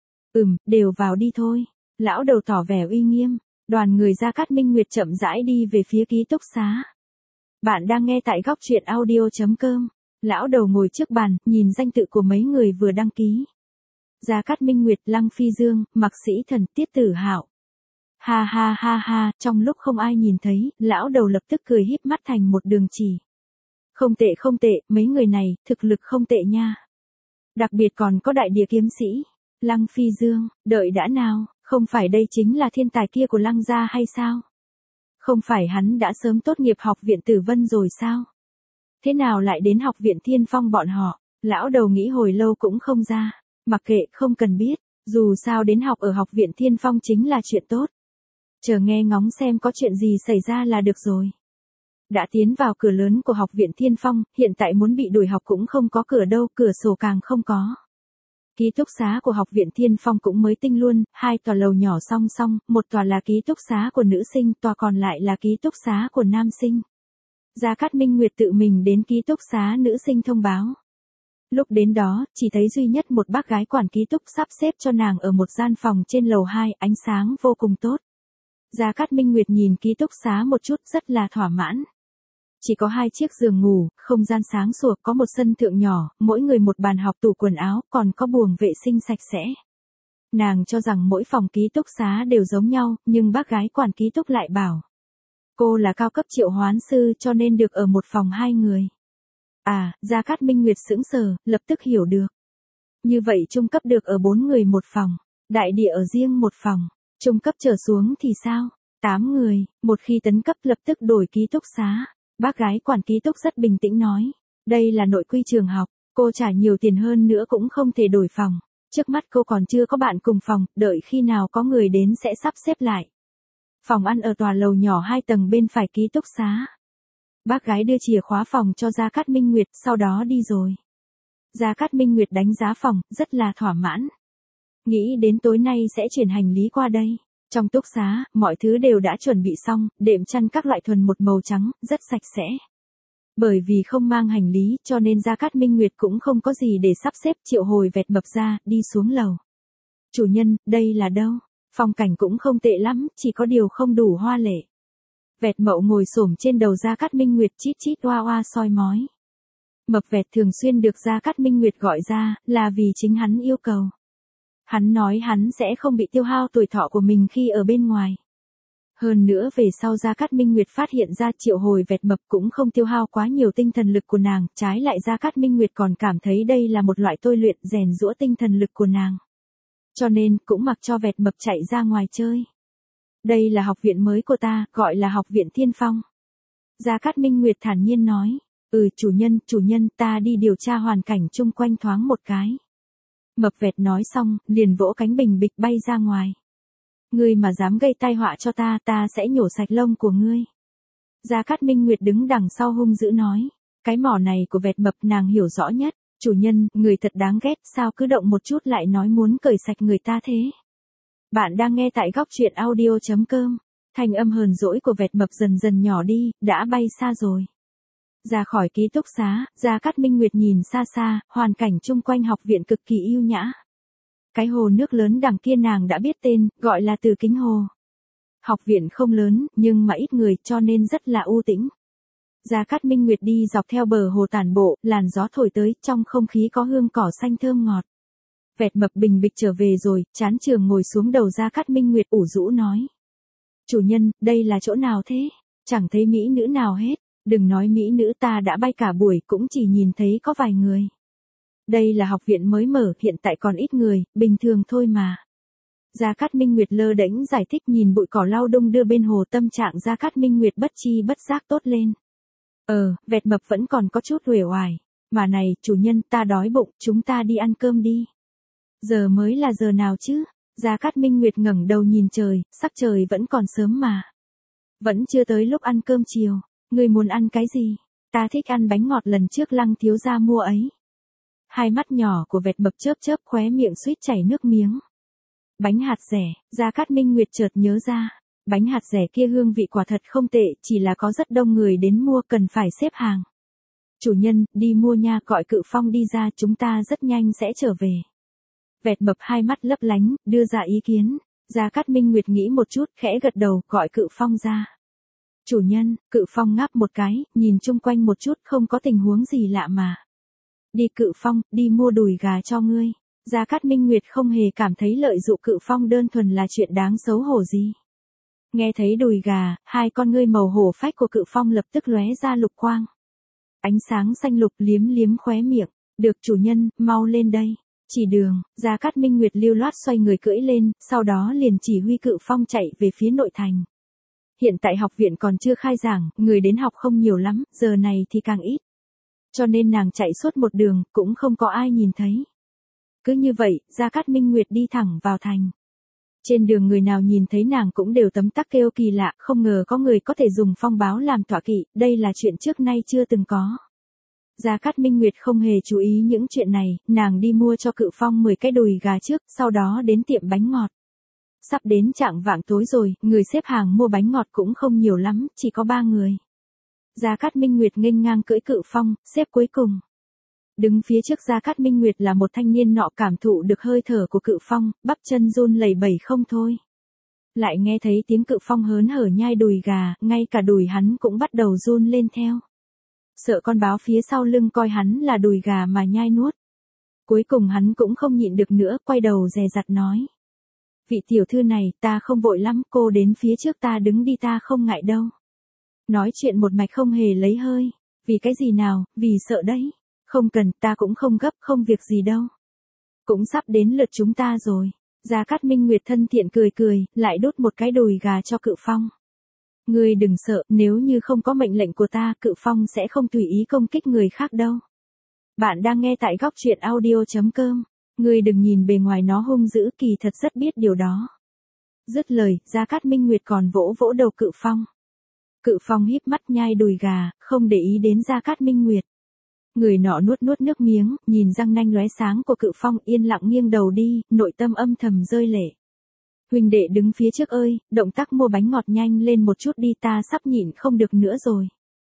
Đều vào đi thôi. Lão đầu tỏ vẻ uy nghiêm. Đoàn người Gia Cát Minh Nguyệt chậm rãi đi về phía ký túc xá. Bạn đang nghe tại góc truyện audio.com. Lão đầu ngồi trước bàn, nhìn danh tự của mấy người vừa đăng ký. Gia Cát Minh Nguyệt, Lăng Phi Dương, Mạc Sĩ Thần, Tiết Tử Hạo. Ha ha ha ha, trong lúc không ai nhìn thấy, lão đầu lập tức cười híp mắt thành một đường chỉ. Không tệ, mấy người này, thực lực không tệ nha. Đặc biệt còn có đại địa kiếm sĩ. Lăng Phi Dương, đợi đã nào, không phải đây chính là thiên tài kia của Lăng gia hay sao? Không phải hắn đã sớm tốt nghiệp học viện Tử Vân rồi sao? Thế nào lại đến học viện Thiên Phong bọn họ? Lão đầu nghĩ hồi lâu cũng không ra. Mặc kệ, không cần biết, dù sao đến học ở học viện Thiên Phong chính là chuyện tốt. Chờ nghe ngóng xem có chuyện gì xảy ra là được rồi. Đã tiến vào cửa lớn của học viện Thiên Phong, hiện tại muốn bị đuổi học cũng không có cửa đâu, cửa sổ càng không có. Ký túc xá của học viện Thiên Phong cũng mới tinh luôn, 2 tòa lầu nhỏ song song, một tòa là ký túc xá của nữ sinh, tòa còn lại là ký túc xá của nam sinh. Gia Cát Minh Nguyệt tự mình đến ký túc xá nữ sinh thông báo. Lúc đến đó, chỉ thấy duy nhất một bác gái quản ký túc sắp xếp cho nàng ở một gian phòng trên lầu 2, ánh sáng vô cùng tốt. Gia Cát Minh Nguyệt nhìn ký túc xá một chút, rất là thỏa mãn. Chỉ có 2 chiếc giường ngủ, không gian sáng sủa, có một sân thượng nhỏ, mỗi người một bàn học, tủ quần áo, còn có buồng vệ sinh sạch sẽ. Nàng cho rằng mỗi phòng ký túc xá đều giống nhau, nhưng bác gái quản ký túc lại bảo. Cô là cao cấp triệu hoán sư cho nên được ở một phòng 2 người. Gia Cát Minh Nguyệt sững sờ, lập tức hiểu được. Như vậy trung cấp được ở 4 người một phòng, đại địa ở riêng một phòng, trung cấp trở xuống thì sao? 8 người, một khi tấn cấp lập tức đổi ký túc xá. Bác gái quản ký túc rất bình tĩnh nói. Đây là nội quy trường học, cô trả nhiều tiền hơn nữa cũng không thể đổi phòng. Trước mắt cô còn chưa có bạn cùng phòng, đợi khi nào có người đến sẽ sắp xếp lại. Phòng ăn ở tòa lầu nhỏ 2 tầng bên phải ký túc xá. Bác gái đưa chìa khóa phòng cho Gia Cát Minh Nguyệt, sau đó đi rồi. Gia Cát Minh Nguyệt đánh giá phòng, rất là thỏa mãn. Nghĩ đến tối nay sẽ chuyển hành lý qua đây. Trong túc xá, mọi thứ đều đã chuẩn bị xong, đệm chăn các loại thuần một màu trắng, rất sạch sẽ. Bởi vì không mang hành lý cho nên Gia Cát Minh Nguyệt cũng không có gì để sắp xếp, triệu hồi Vẹt Mập ra, đi xuống lầu. Chủ nhân, đây là đâu? Phong cảnh cũng không tệ lắm, chỉ có điều không đủ hoa lệ. Vẹt Mậu ngồi xổm trên đầu Gia Cát Minh Nguyệt chít chít oa oa soi mói. Mập Vẹt thường xuyên được Gia Cát Minh Nguyệt gọi ra, là vì chính hắn yêu cầu. Hắn nói hắn sẽ không bị tiêu hao tuổi thọ của mình khi ở bên ngoài. Hơn nữa về sau Gia Cát Minh Nguyệt phát hiện ra triệu hồi Vẹt Mập cũng không tiêu hao quá nhiều tinh thần lực của nàng, trái lại Gia Cát Minh Nguyệt còn cảm thấy đây là một loại tôi luyện rèn giũa tinh thần lực của nàng. Cho nên, cũng mặc cho Vẹt Mập chạy ra ngoài chơi. Đây là học viện mới của ta, gọi là học viện Thiên Phong. Gia Cát Minh Nguyệt thản nhiên nói, chủ nhân, ta đi điều tra hoàn cảnh chung quanh thoáng một cái. Mập Vẹt nói xong, liền vỗ cánh bình bịch bay ra ngoài. Ngươi mà dám gây tai họa cho ta, ta sẽ nhổ sạch lông của ngươi. Gia Cát Minh Nguyệt đứng đằng sau hung dữ nói, cái mỏ này của Vẹt Mập nàng hiểu rõ nhất. Chủ nhân, người thật đáng ghét, sao cứ động một chút lại nói muốn cởi sạch người ta thế. Bạn đang nghe tại góc truyện audio.com. Thanh âm hờn dỗi của Vẹt Mập dần dần nhỏ đi, đã bay xa rồi. Ra khỏi ký túc xá, Gia Cát Minh Nguyệt nhìn xa xa, hoàn cảnh chung quanh học viện cực kỳ yêu nhã. Cái hồ nước lớn đằng kia nàng đã biết tên, gọi là Từ Kính Hồ. Học viện không lớn, nhưng mà ít người cho nên rất là u tĩnh. Gia Cát Minh Nguyệt đi dọc theo bờ hồ tản bộ, làn gió thổi tới, trong không khí có hương cỏ xanh thơm ngọt. Vẹt Mập bình bịch trở về rồi, chán trường ngồi xuống đầu Gia Cát Minh Nguyệt ủ rũ nói. Chủ nhân, đây là chỗ nào thế? Chẳng thấy mỹ nữ nào hết. Đừng nói mỹ nữ, ta đã bay cả buổi cũng chỉ nhìn thấy có vài người. Đây là học viện mới mở, hiện tại còn ít người, bình thường thôi mà. Gia Cát Minh Nguyệt lơ đễnh giải thích, nhìn bụi cỏ lau đung đưa bên hồ, tâm trạng Gia Cát Minh Nguyệt bất chi bất giác tốt lên. Vẹt Mập vẫn còn có chút uể oải. Mà này, chủ nhân, ta đói bụng, chúng ta đi ăn cơm đi. Giờ mới là giờ nào chứ? Gia Cát Minh Nguyệt ngẩng đầu nhìn trời, sắc trời vẫn còn sớm mà. Vẫn chưa tới lúc ăn cơm chiều. Ngươi muốn ăn cái gì? Ta thích ăn bánh ngọt lần trước Lăng thiếu gia mua ấy. Hai mắt nhỏ của Vẹt Mập chớp chớp, khóe miệng suýt chảy nước miếng. Bánh hạt dẻ, Gia Cát Minh Nguyệt chợt nhớ ra. Bánh hạt dẻ kia hương vị quả thật không tệ, chỉ là có rất đông người đến mua, cần phải xếp hàng. Chủ nhân, đi mua nha, gọi Cự Phong đi ra, chúng ta rất nhanh sẽ trở về. Vẹt Mập hai mắt lấp lánh, đưa ra ý kiến. Gia Cát Minh Nguyệt nghĩ một chút, khẽ gật đầu, gọi Cự Phong ra. Chủ nhân, Cự Phong ngáp một cái, nhìn chung quanh một chút, không có tình huống gì lạ mà. Đi Cự Phong, đi mua đùi gà cho ngươi. Gia Cát Minh Nguyệt không hề cảm thấy lợi dụng Cự Phong đơn thuần là chuyện đáng xấu hổ gì. Nghe thấy đùi gà, hai con ngươi màu hổ phách của Cự Phong lập tức lóe ra lục quang. Ánh sáng xanh lục, liếm liếm khóe miệng. Được chủ nhân, mau lên đây. Chỉ đường, Gia Cát Minh Nguyệt lưu loát xoay người cưỡi lên, sau đó liền chỉ huy Cự Phong chạy về phía nội thành. Hiện tại học viện còn chưa khai giảng, người đến học không nhiều lắm, giờ này thì càng ít. Cho nên nàng chạy suốt một đường, cũng không có ai nhìn thấy. Cứ như vậy, Gia Cát Minh Nguyệt đi thẳng vào thành. Trên đường người nào nhìn thấy nàng cũng đều tấm tắc kêu kỳ lạ, không ngờ có người có thể dùng phong báo làm tọa kỵ, đây là chuyện trước nay chưa từng có. Gia Cát Minh Nguyệt không hề chú ý những chuyện này, nàng đi mua cho Cự Phong 10 cái đùi gà trước, sau đó đến tiệm bánh ngọt. Sắp đến chạng vạng tối rồi, người xếp hàng mua bánh ngọt cũng không nhiều lắm, chỉ có 3 người. Gia Cát Minh Nguyệt nghênh ngang cưỡi Cự Phong, xếp cuối cùng. Đứng phía trước Gia Cát Minh Nguyệt là một thanh niên nọ, cảm thụ được hơi thở của Cự Phong, bắp chân run lẩy bẩy không thôi. Lại nghe thấy tiếng Cự Phong hớn hở nhai đùi gà, ngay cả đùi hắn cũng bắt đầu run lên theo. Sợ con báo phía sau lưng coi hắn là đùi gà mà nhai nuốt. Cuối cùng hắn cũng không nhịn được nữa, quay đầu dè dặt nói. Vị tiểu thư này, ta không vội lắm, cô đến phía trước ta đứng đi, ta không ngại đâu. Nói chuyện một mạch không hề lấy hơi. Vì cái gì nào, vì sợ đấy. Không cần, ta cũng không gấp, không việc gì đâu. Cũng sắp đến lượt chúng ta rồi. Gia Cát Minh Nguyệt thân thiện cười cười, lại đút một cái đùi gà cho Cự Phong. Ngươi đừng sợ, nếu như không có mệnh lệnh của ta, Cự Phong sẽ không tùy ý công kích người khác đâu. Bạn đang nghe tại góc truyện audio.com. Ngươi đừng nhìn bề ngoài nó hung dữ, kỳ thật rất biết điều đó. Dứt lời, Gia Cát Minh Nguyệt còn vỗ vỗ đầu Cự Phong. Cự Phong híp mắt nhai đùi gà, không để ý đến Gia Cát Minh Nguyệt. Người nọ nuốt nuốt nước miếng, nhìn răng nanh lóe sáng của Cự Phong, yên lặng nghiêng đầu đi, nội tâm âm thầm rơi lệ. Huynh đệ đứng phía trước ơi, động tác mua bánh ngọt nhanh lên một chút đi, ta sắp nhịn không được nữa rồi.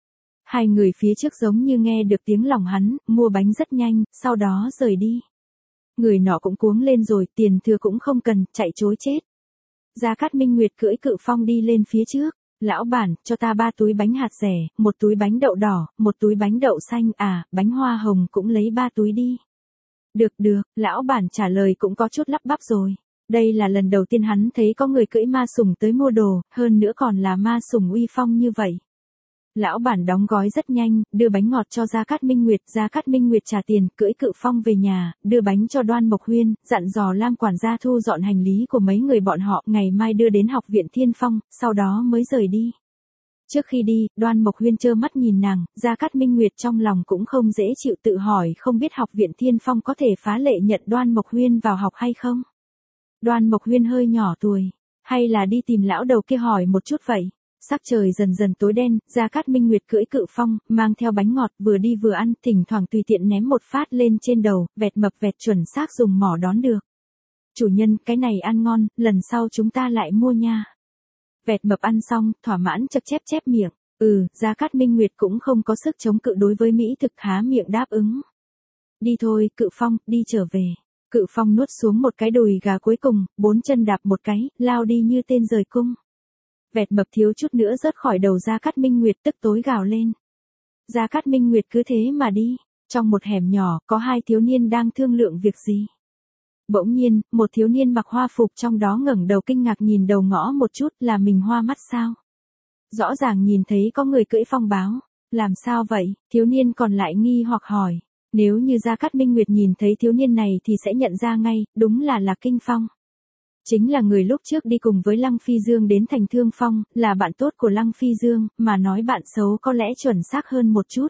Hai người phía trước giống như nghe được tiếng lòng hắn, mua bánh rất nhanh, sau đó rời đi. Người nọ cũng cuống lên rồi, tiền thừa cũng không cần, chạy chối chết. Gia Cát Minh Nguyệt cưỡi Cự Phong đi lên phía trước. Lão bản, cho ta 3 túi bánh hạt dẻ, 1 túi bánh đậu đỏ, 1 túi bánh đậu xanh, bánh hoa hồng cũng lấy 3 túi đi. Được được, lão bản trả lời cũng có chút lắp bắp rồi. Đây là lần đầu tiên hắn thấy có người cưỡi ma sủng tới mua đồ, hơn nữa còn là ma sủng uy phong như vậy. Lão bản đóng gói rất nhanh, đưa bánh ngọt cho Gia Cát Minh Nguyệt, Gia Cát Minh Nguyệt trả tiền, cưỡi Cự Phong về nhà, đưa bánh cho Đoan Mộc Huyên, dặn dò Lam quản gia thu dọn hành lý của mấy người bọn họ, ngày mai đưa đến học viện Thiên Phong, sau đó mới rời đi. Trước khi đi, Đoan Mộc Huyên trơ mắt nhìn nàng, Gia Cát Minh Nguyệt trong lòng cũng không dễ chịu, tự hỏi không biết học viện Thiên Phong có thể phá lệ nhận Đoan Mộc Huyên vào học hay không. Đoan Mộc Huyên hơi nhỏ tuổi, hay là đi tìm lão đầu kia hỏi một chút vậy. Sắc trời dần dần tối đen, Gia Cát Minh Nguyệt cưỡi Cự Phong, mang theo bánh ngọt, vừa đi vừa ăn, thỉnh thoảng tùy tiện ném một phát lên trên đầu, vẹt mập vẹt chuẩn xác dùng mỏ đón được. Chủ nhân, cái này ăn ngon, lần sau chúng ta lại mua nha. Vẹt mập ăn xong, thỏa mãn chập chép chép miệng. Gia Cát Minh Nguyệt cũng không có sức chống cự đối với mỹ thực, há miệng đáp ứng. Đi thôi, Cự Phong, đi trở về. Cự Phong nuốt xuống một cái đùi gà cuối cùng, 4 chân đạp một cái, lao đi như tên rời cung. Vẹt mập thiếu chút nữa rớt khỏi đầu Gia Cát Minh Nguyệt, tức tối gào lên. Gia Cát Minh Nguyệt cứ thế mà đi. Trong một hẻm nhỏ, có 2 thiếu niên đang thương lượng việc gì. Bỗng nhiên, một thiếu niên mặc hoa phục trong đó ngẩng đầu kinh ngạc nhìn đầu ngõ một chút, là mình hoa mắt sao? Rõ ràng nhìn thấy có người cưỡi phong báo. Làm sao vậy? Thiếu niên còn lại nghi hoặc hỏi. Nếu như Gia Cát Minh Nguyệt nhìn thấy thiếu niên này thì sẽ nhận ra ngay, đúng là Kinh Phong. Chính là người lúc trước đi cùng với Lăng Phi Dương đến thành Thương Phong, là bạn tốt của Lăng Phi Dương, mà nói bạn xấu có lẽ chuẩn xác hơn một chút.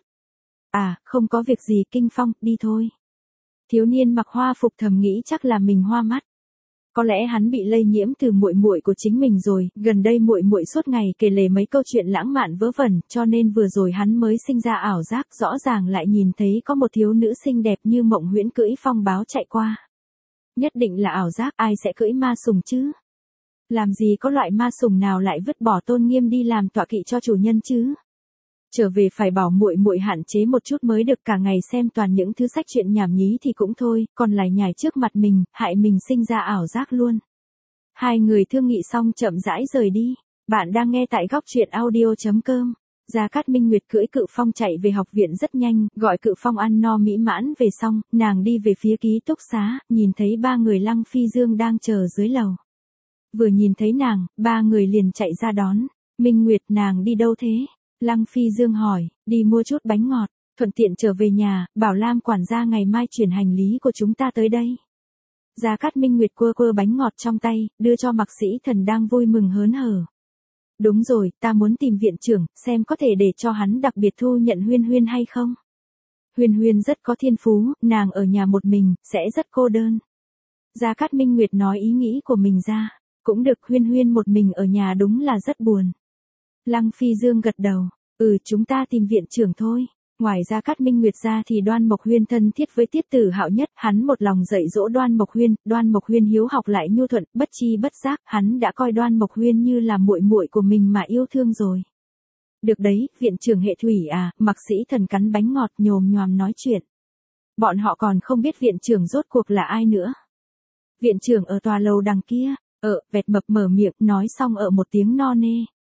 Không có việc gì Kinh Phong, đi thôi. Thiếu niên mặc hoa phục thầm nghĩ chắc là mình hoa mắt. Có lẽ hắn bị lây nhiễm từ muội muội của chính mình rồi, gần đây muội muội suốt ngày kể lể mấy câu chuyện lãng mạn vớ vẩn, cho nên vừa rồi hắn mới sinh ra ảo giác, rõ ràng lại nhìn thấy có một thiếu nữ xinh đẹp như mộng huyễn cưỡi phong báo chạy qua. Nhất định là ảo giác, ai sẽ cưỡi ma sủng chứ? Làm gì có loại ma sủng nào lại vứt bỏ tôn nghiêm đi làm tọa kỵ cho chủ nhân chứ? Trở về phải bảo muội muội hạn chế một chút mới được, cả ngày xem toàn những thứ sách chuyện nhảm nhí thì cũng thôi, còn lại nhải trước mặt mình, hại mình sinh ra ảo giác luôn. Hai người thương nghị xong chậm rãi rời đi. Bạn đang nghe tại góc truyện audio.com. Gia Cát Minh Nguyệt cưỡi Cự Phong chạy về học viện rất nhanh, gọi Cự Phong ăn no mỹ mãn về xong, nàng đi về phía ký túc xá, nhìn thấy 3 người Lăng Phi Dương đang chờ dưới lầu. Vừa nhìn thấy nàng, 3 người liền chạy ra đón. Minh Nguyệt, nàng đi đâu thế? Lăng Phi Dương hỏi, đi mua chút bánh ngọt, thuận tiện trở về nhà, bảo Lam quản gia ngày mai chuyển hành lý của chúng ta tới đây. Gia Cát Minh Nguyệt quơ quơ bánh ngọt trong tay, đưa cho Mạc Sĩ Thần đang vui mừng hớn hở. Đúng rồi, ta muốn tìm viện trưởng, xem có thể để cho hắn đặc biệt thu nhận Huyên Huyên hay không. Huyên Huyên rất có thiên phú, nàng ở nhà một mình, sẽ rất cô đơn. Gia Cát Minh Nguyệt nói ý nghĩ của mình ra, cũng được, Huyên Huyên một mình ở nhà đúng là rất buồn. Lăng Phi Dương gật đầu, chúng ta tìm viện trưởng thôi. Ngoài Gia Cát Minh Nguyệt ra thì Đoan Mộc Huyên thân thiết với Tiết Tử Hạo nhất, hắn một lòng dạy dỗ Đoan Mộc Huyên hiếu học lại nhu thuận, bất chi bất giác, hắn đã coi Đoan Mộc Huyên như là muội muội của mình mà yêu thương rồi. Được đấy, viện trưởng Hệ Thủy à, Mạc Sĩ Thần cắn bánh ngọt nhồm nhoàm nói chuyện. Bọn họ còn không biết viện trưởng rốt cuộc là ai nữa. Viện trưởng ở tòa lầu đằng kia, Vẹt Mập mở miệng, nói xong một tiếng no nê.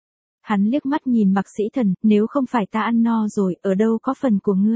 Hắn liếc mắt nhìn Mạc Sĩ Thần, nếu không phải ta ăn no rồi, ở đâu có phần của ngươi.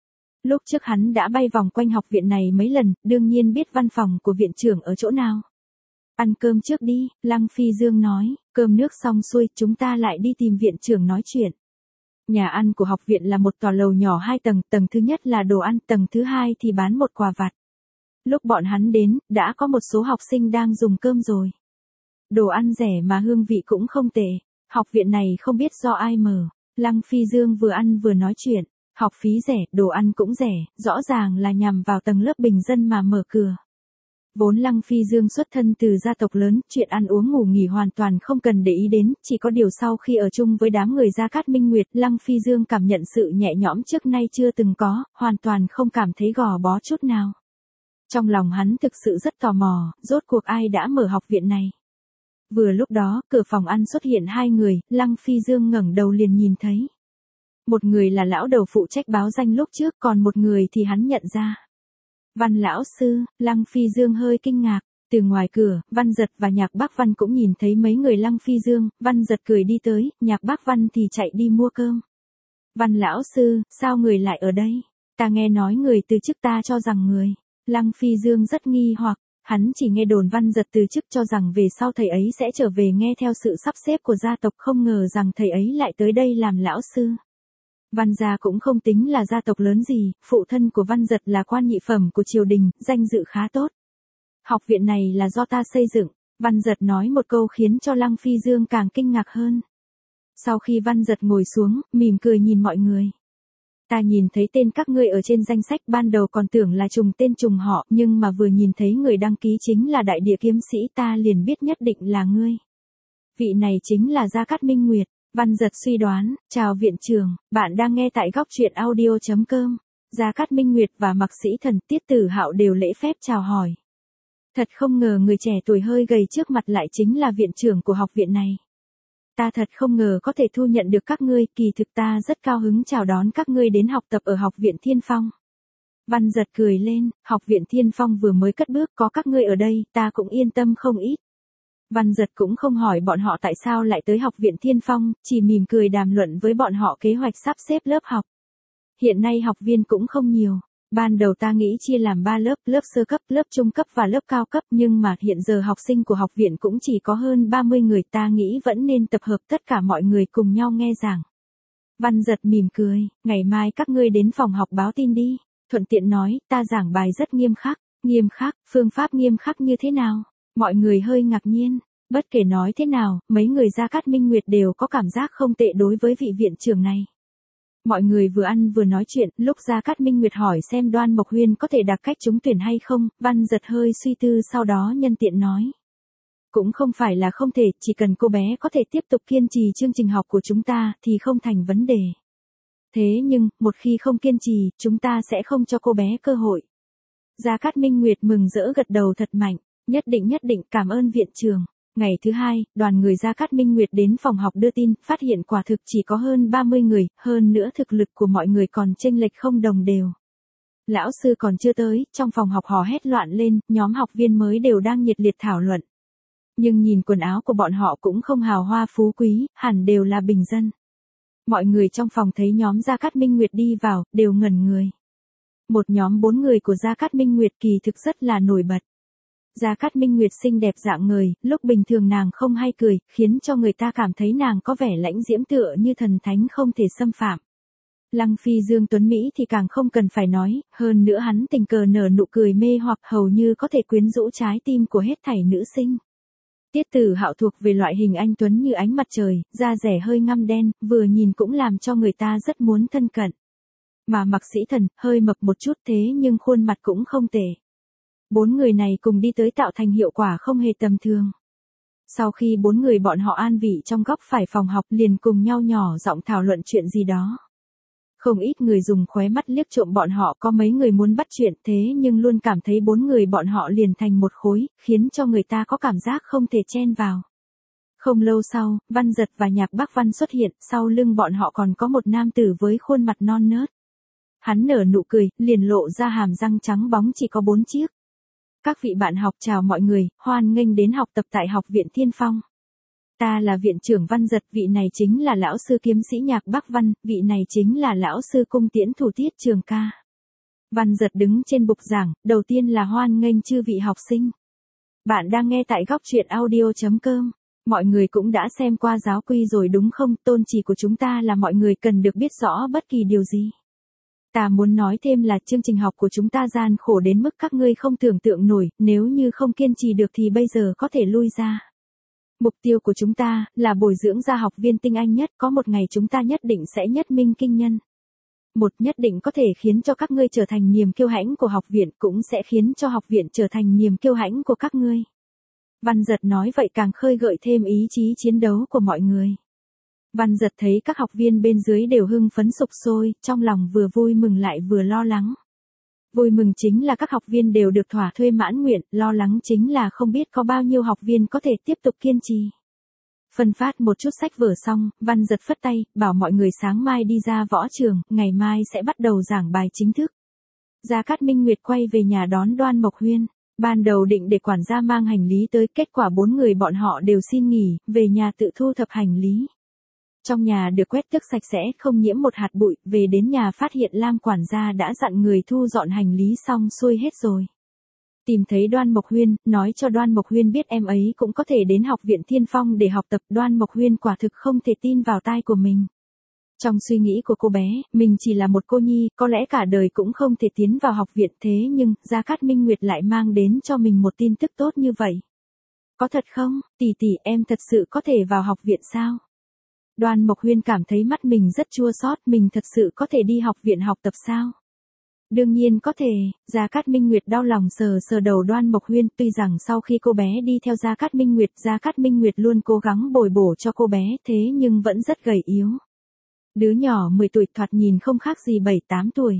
Lúc trước hắn đã bay vòng quanh học viện này mấy lần, đương nhiên biết văn phòng của viện trưởng ở chỗ nào. Ăn cơm trước đi, Lăng Phi Dương nói, cơm nước xong xuôi, chúng ta lại đi tìm viện trưởng nói chuyện. Nhà ăn của học viện là một tòa lầu nhỏ 2 tầng, tầng thứ nhất là đồ ăn, tầng thứ 2 thì bán một quà vặt. Lúc bọn hắn đến, đã có một số học sinh đang dùng cơm rồi. Đồ ăn rẻ mà hương vị cũng không tệ. Học viện này không biết do ai mở. Lăng Phi Dương vừa ăn vừa nói chuyện. Học phí rẻ, đồ ăn cũng rẻ, rõ ràng là nhằm vào tầng lớp bình dân mà mở cửa. Vốn Lăng Phi Dương xuất thân từ gia tộc lớn, chuyện ăn uống ngủ nghỉ hoàn toàn không cần để ý đến, chỉ có điều sau khi ở chung với đám người Gia Cát Minh Nguyệt, Lăng Phi Dương cảm nhận sự nhẹ nhõm trước nay chưa từng có, hoàn toàn không cảm thấy gò bó chút nào. Trong lòng hắn thực sự rất tò mò, rốt cuộc ai đã mở học viện này. Vừa lúc đó, cửa phòng ăn xuất hiện 2 người, Lăng Phi Dương ngẩng đầu liền nhìn thấy. Một người là lão đầu phụ trách báo danh lúc trước, còn một người thì hắn nhận ra. Văn lão sư, Lăng Phi Dương hơi kinh ngạc. Từ ngoài cửa, Văn Giật và Nhạc Bác Văn cũng nhìn thấy mấy người Lăng Phi Dương, Văn Giật cười đi tới, Nhạc Bác Văn thì chạy đi mua cơm. Văn lão sư, sao người lại ở đây? Ta nghe nói người từ chức, ta cho rằng người. Lăng Phi Dương rất nghi hoặc, hắn chỉ nghe đồn Văn Giật từ chức cho rằng về sau thầy ấy sẽ trở về nghe theo sự sắp xếp của gia tộc, không ngờ rằng thầy ấy lại tới đây làm lão sư. Văn gia cũng không tính là gia tộc lớn gì, phụ thân của Văn Giật là quan nhị phẩm của triều đình, danh dự khá tốt. Học viện này là do ta xây dựng, Văn Giật nói một câu khiến cho Lăng Phi Dương càng kinh ngạc hơn. Sau khi Văn Giật ngồi xuống, mỉm cười nhìn mọi người. Ta nhìn thấy tên các ngươi ở trên danh sách, ban đầu còn tưởng là trùng tên trùng họ, nhưng mà vừa nhìn thấy người đăng ký chính là đại địa kiếm sĩ, ta liền biết nhất định là ngươi. Vị này chính là Gia Cát Minh Nguyệt. Văn Giật suy đoán, chào viện trưởng, bạn đang nghe tại góc truyện audio.com. Gia Cát Minh Nguyệt và Mạc Sĩ Thần, Tiết Tử Hạo đều lễ phép chào hỏi. Thật không ngờ người trẻ tuổi hơi gầy trước mặt lại chính là viện trưởng của học viện này. Ta thật không ngờ có thể thu nhận được các ngươi, kỳ thực ta rất cao hứng chào đón các ngươi đến học tập ở học viện Thiên Phong. Văn Giật cười lên, học viện Thiên Phong vừa mới cất bước, có các ngươi ở đây, ta cũng yên tâm không ít. Văn Giật cũng không hỏi bọn họ tại sao lại tới học viện Thiên Phong, chỉ mỉm cười đàm luận với bọn họ kế hoạch sắp xếp lớp học. Hiện nay học viên cũng không nhiều. Ban đầu ta nghĩ chia làm 3 lớp, lớp sơ cấp, lớp trung cấp và lớp cao cấp, nhưng mà hiện giờ học sinh của học viện cũng chỉ có hơn 30 người, ta nghĩ vẫn nên tập hợp tất cả mọi người cùng nhau nghe giảng. Văn Giật mỉm cười, ngày mai các ngươi đến phòng học báo tin đi, thuận tiện nói, ta giảng bài rất nghiêm khắc, phương pháp nghiêm khắc như thế nào? Mọi người hơi ngạc nhiên, bất kể nói thế nào, mấy người Gia Cát Minh Nguyệt đều có cảm giác không tệ đối với vị viện trưởng này. Mọi người vừa ăn vừa nói chuyện, lúc Gia Cát Minh Nguyệt hỏi xem Đoan Mộc Huyên có thể đặc cách trúng tuyển hay không, Văn Giật hơi suy tư sau đó nhân tiện nói. Cũng không phải là không thể, chỉ cần cô bé có thể tiếp tục kiên trì chương trình học của chúng ta thì không thành vấn đề. Thế nhưng, một khi không kiên trì, chúng ta sẽ không cho cô bé cơ hội. Gia Cát Minh Nguyệt mừng rỡ gật đầu thật mạnh, nhất định, cảm ơn viện trưởng. Ngày thứ hai, đoàn người Gia Cát Minh Nguyệt đến phòng học đưa tin, phát hiện quả thực chỉ có hơn 30 người, hơn nữa thực lực của mọi người còn chênh lệch không đồng đều. Lão sư còn chưa tới, trong phòng học hò hét loạn lên, nhóm học viên mới đều đang nhiệt liệt thảo luận. Nhưng nhìn quần áo của bọn họ cũng không hào hoa phú quý, hẳn đều là bình dân. Mọi người trong phòng thấy nhóm Gia Cát Minh Nguyệt đi vào, đều ngẩn người. Một nhóm 4 người của Gia Cát Minh Nguyệt kỳ thực rất là nổi bật. Gia Cát Minh Nguyệt xinh đẹp dạng người, lúc bình thường nàng không hay cười, khiến cho người ta cảm thấy nàng có vẻ lãnh diễm tựa như thần thánh không thể xâm phạm. Lăng Phi Dương tuấn Mỹ thì càng không cần phải nói, hơn nữa hắn tình cờ nở nụ cười mê hoặc hầu như có thể quyến rũ trái tim của hết thảy nữ sinh. Tiết Tử Hạo thuộc về loại hình anh tuấn như ánh mặt trời, da rẻ hơi ngăm đen, vừa nhìn cũng làm cho người ta rất muốn thân cận. Mà Mạc Sĩ Thần, hơi mập một chút thế nhưng khuôn mặt cũng không tệ. 4 người này cùng đi tới tạo thành hiệu quả không hề tầm thường. Sau khi 4 người bọn họ an vị trong góc phải phòng học liền cùng nhau nhỏ giọng thảo luận chuyện gì đó. Không ít người dùng khóe mắt liếc trộm bọn họ, có mấy người muốn bắt chuyện thế nhưng luôn cảm thấy 4 người bọn họ liền thành một khối, khiến cho người ta có cảm giác không thể chen vào. Không lâu sau, Văn Giật và Nhạc Bác Văn xuất hiện, sau lưng bọn họ còn có một nam tử với khuôn mặt non nớt. Hắn nở nụ cười, liền lộ ra hàm răng trắng bóng chỉ có 4 chiếc. Các vị bạn học chào mọi người, hoan nghênh đến học tập tại học viện Thiên Phong. Ta là viện trưởng Văn Giật, vị này chính là lão sư kiếm sĩ Nhạc Bác Văn, vị này chính là lão sư cung tiễn thủ Tiết Trường Ca. Văn Giật đứng trên bục giảng, đầu tiên là hoan nghênh chư vị học sinh. Bạn đang nghe tại góc truyện audio.com. Mọi người cũng đã xem qua giáo quy rồi đúng không? Tôn chỉ của chúng ta là mọi người cần được biết rõ bất kỳ điều gì. Ta muốn nói thêm là chương trình học của chúng ta gian khổ đến mức các ngươi không tưởng tượng nổi, nếu như không kiên trì được thì bây giờ có thể lui ra. Mục tiêu của chúng ta là bồi dưỡng ra học viên tinh anh nhất, có một ngày chúng ta nhất định sẽ nhất minh kinh nhân. Một nhất định có thể khiến cho các ngươi trở thành niềm kiêu hãnh của học viện, cũng sẽ khiến cho học viện trở thành niềm kiêu hãnh của các ngươi. Văn Giật nói vậy càng khơi gợi thêm ý chí chiến đấu của mọi người. Văn Giật thấy các học viên bên dưới đều hưng phấn sục sôi, trong lòng vừa vui mừng lại vừa lo lắng. Vui mừng chính là các học viên đều được thỏa thuê mãn nguyện, lo lắng chính là không biết có bao nhiêu học viên có thể tiếp tục kiên trì. Phân phát một chút sách vở xong, Văn Giật phất tay, bảo mọi người sáng mai đi ra võ trường, ngày mai sẽ bắt đầu giảng bài chính thức. Gia Cát Minh Nguyệt quay về nhà đón Đoan Mộc Huyên. Ban đầu định để quản gia mang hành lý tới, kết quả 4 người bọn họ đều xin nghỉ, về nhà tự thu thập hành lý. Trong nhà được quét tước sạch sẽ, không nhiễm một hạt bụi, về đến nhà phát hiện Lam quản gia đã dặn người thu dọn hành lý xong xuôi hết rồi. Tìm thấy Đoan Mộc Huyên, nói cho Đoan Mộc Huyên biết em ấy cũng có thể đến học viện Thiên Phong để học tập. Đoan Mộc Huyên quả thực không thể tin vào tai của mình. Trong suy nghĩ của cô bé, mình chỉ là một cô nhi, có lẽ cả đời cũng không thể tiến vào học viện, thế nhưng, Gia Cát Minh Nguyệt lại mang đến cho mình một tin tức tốt như vậy. Có thật không, tỷ tỷ, em thật sự có thể vào học viện sao? Đoan Mộc Huyên cảm thấy mắt mình rất chua xót, mình thật sự có thể đi học viện học tập sao? Đương nhiên có thể. Gia Cát Minh Nguyệt đau lòng sờ sờ đầu Đoan Mộc Huyên, tuy rằng sau khi cô bé đi theo Gia Cát Minh Nguyệt luôn cố gắng bồi bổ cho cô bé, thế nhưng vẫn rất gầy yếu. Đứa nhỏ 10 tuổi thoạt nhìn không khác gì 7-8 tuổi.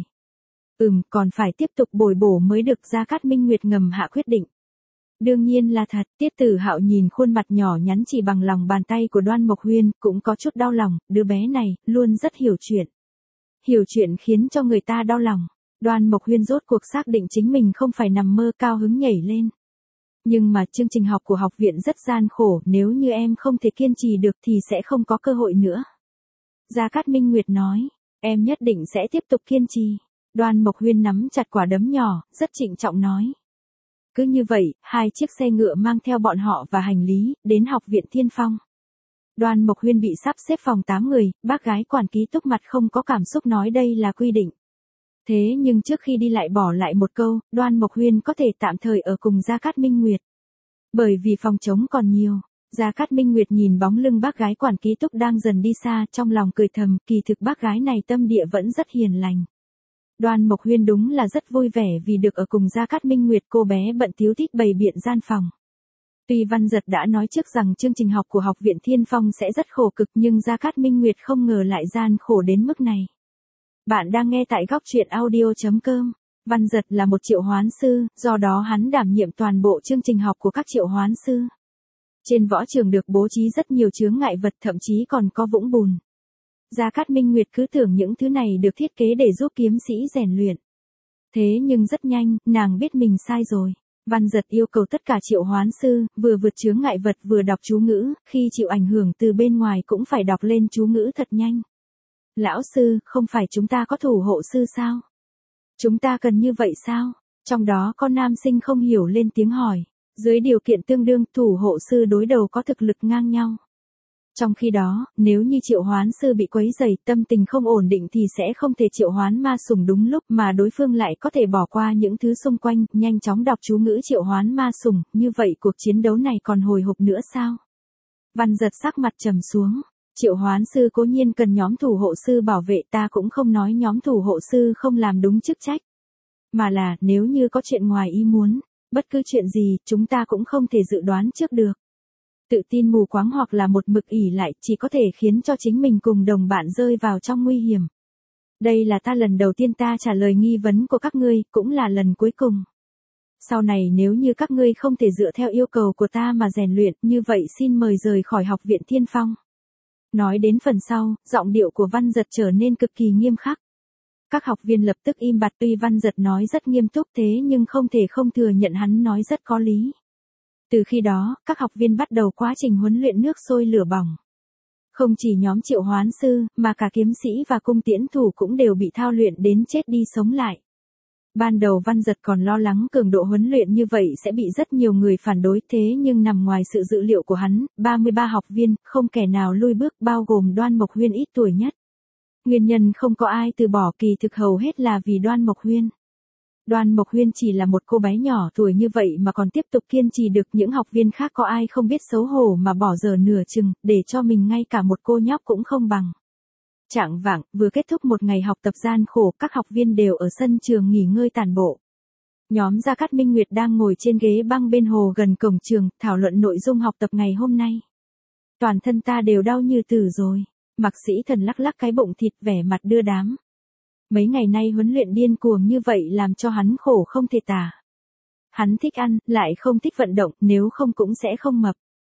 Còn phải tiếp tục bồi bổ mới được. Gia Cát Minh Nguyệt ngầm hạ quyết định. Đương nhiên là thật. Tiết Tử Hạo nhìn khuôn mặt nhỏ nhắn chỉ bằng lòng bàn tay của Đoan Mộc Huyên, cũng có chút đau lòng, đứa bé này, luôn rất hiểu chuyện. Hiểu chuyện khiến cho người ta đau lòng. Đoan Mộc Huyên rốt cuộc xác định chính mình không phải nằm mơ, cao hứng nhảy lên. Nhưng mà chương trình học của học viện rất gian khổ, nếu như em không thể kiên trì được thì sẽ không có cơ hội nữa. Gia Cát Minh Nguyệt nói, em nhất định sẽ tiếp tục kiên trì. Đoan Mộc Huyên nắm chặt quả đấm nhỏ, rất trịnh trọng nói. Cứ như vậy, 2 chiếc xe ngựa mang theo bọn họ và hành lý, đến học viện Thiên Phong. Đoan Mộc Huyên bị sắp xếp phòng 8 người, bác gái quản ký túc mặt không có cảm xúc nói đây là quy định. Thế nhưng trước khi đi lại bỏ lại một câu, Đoan Mộc Huyên có thể tạm thời ở cùng Gia Cát Minh Nguyệt. Bởi vì phòng trống còn nhiều. Gia Cát Minh Nguyệt nhìn bóng lưng bác gái quản ký túc đang dần đi xa, trong lòng cười thầm, kỳ thực bác gái này tâm địa vẫn rất hiền lành. Đoan Mộc Huyên đúng là rất vui vẻ vì được ở cùng Gia Cát Minh Nguyệt, cô bé bận tíu tít bày biện gian phòng. Tuy Văn Giật đã nói trước rằng chương trình học của học viện Thiên Phong sẽ rất khổ cực, nhưng Gia Cát Minh Nguyệt không ngờ lại gian khổ đến mức này. Bạn đang nghe tại góc truyện audio.com. Văn Giật là một triệu hoán sư, do đó hắn đảm nhiệm toàn bộ chương trình học của các triệu hoán sư. Trên võ trường được bố trí rất nhiều chướng ngại vật, thậm chí còn có vũng bùn. Gia Cát Minh Nguyệt cứ tưởng những thứ này được thiết kế để giúp kiếm sĩ rèn luyện. Thế nhưng rất nhanh, nàng biết mình sai rồi. Văn Giật yêu cầu tất cả triệu hoán sư, vừa vượt chướng ngại vật vừa đọc chú ngữ, khi chịu ảnh hưởng từ bên ngoài cũng phải đọc lên chú ngữ thật nhanh. Lão sư, không phải chúng ta có thủ hộ sư sao? Chúng ta cần như vậy sao? Trong đó có nam sinh không hiểu lên tiếng hỏi. Dưới điều kiện tương đương, thủ hộ sư đối đầu có thực lực ngang nhau. Trong khi đó, nếu như triệu hoán sư bị quấy rầy, tâm tình không ổn định thì sẽ không thể triệu hoán ma sủng đúng lúc, mà đối phương lại có thể bỏ qua những thứ xung quanh, nhanh chóng đọc chú ngữ triệu hoán ma sủng, như vậy cuộc chiến đấu này còn hồi hộp nữa sao? Văn Giật sắc mặt trầm xuống. Triệu hoán sư cố nhiên cần nhóm thủ hộ sư bảo vệ, ta cũng không nói nhóm thủ hộ sư không làm đúng chức trách. Mà là, nếu như có chuyện ngoài ý muốn, bất cứ chuyện gì, chúng ta cũng không thể dự đoán trước được. Tự tin mù quáng hoặc là một mực ỷ lại, chỉ có thể khiến cho chính mình cùng đồng bạn rơi vào trong nguy hiểm. Đây là ta lần đầu tiên ta trả lời nghi vấn của các ngươi, cũng là lần cuối cùng. Sau này nếu như các ngươi không thể dựa theo yêu cầu của ta mà rèn luyện, như vậy xin mời rời khỏi học viện Thiên Phong. Nói đến phần sau, giọng điệu của Văn Giật trở nên cực kỳ nghiêm khắc. Các học viên lập tức im bặt, tuy Văn Giật nói rất nghiêm túc thế nhưng không thể không thừa nhận hắn nói rất có lý. Từ khi đó, các học viên bắt đầu quá trình huấn luyện nước sôi lửa bỏng. Không chỉ nhóm triệu hoán sư, mà cả kiếm sĩ và cung tiễn thủ cũng đều bị thao luyện đến chết đi sống lại. Ban đầu Văn Giật còn lo lắng cường độ huấn luyện như vậy sẽ bị rất nhiều người phản đối, thế nhưng nằm ngoài sự dự liệu của hắn, 33 học viên, không kẻ nào lui bước, bao gồm Đoan Mộc Huyên ít tuổi nhất. Nguyên nhân không có ai từ bỏ, kỳ thực hầu hết là vì Đoan Mộc Huyên. Đoan Mộc Huyên chỉ là một cô bé nhỏ tuổi như vậy mà còn tiếp tục kiên trì được, những học viên khác có ai không biết xấu hổ mà bỏ giờ nửa chừng, để cho mình ngay cả một cô nhóc cũng không bằng. Chạng vạng, vừa kết thúc một ngày học tập gian khổ, các học viên đều ở sân trường nghỉ ngơi tản bộ. Nhóm Gia Cát Minh Nguyệt đang ngồi trên ghế băng bên hồ gần cổng trường, thảo luận nội dung học tập ngày hôm nay. Toàn thân ta đều đau như tử rồi. Mạc Sĩ Thần lắc lắc cái bụng thịt, vẻ mặt đưa đám. Mấy ngày nay huấn luyện điên cuồng như vậy làm cho hắn khổ không thể tả. Hắn thích ăn, lại không thích vận động, nếu không cũng sẽ không mập.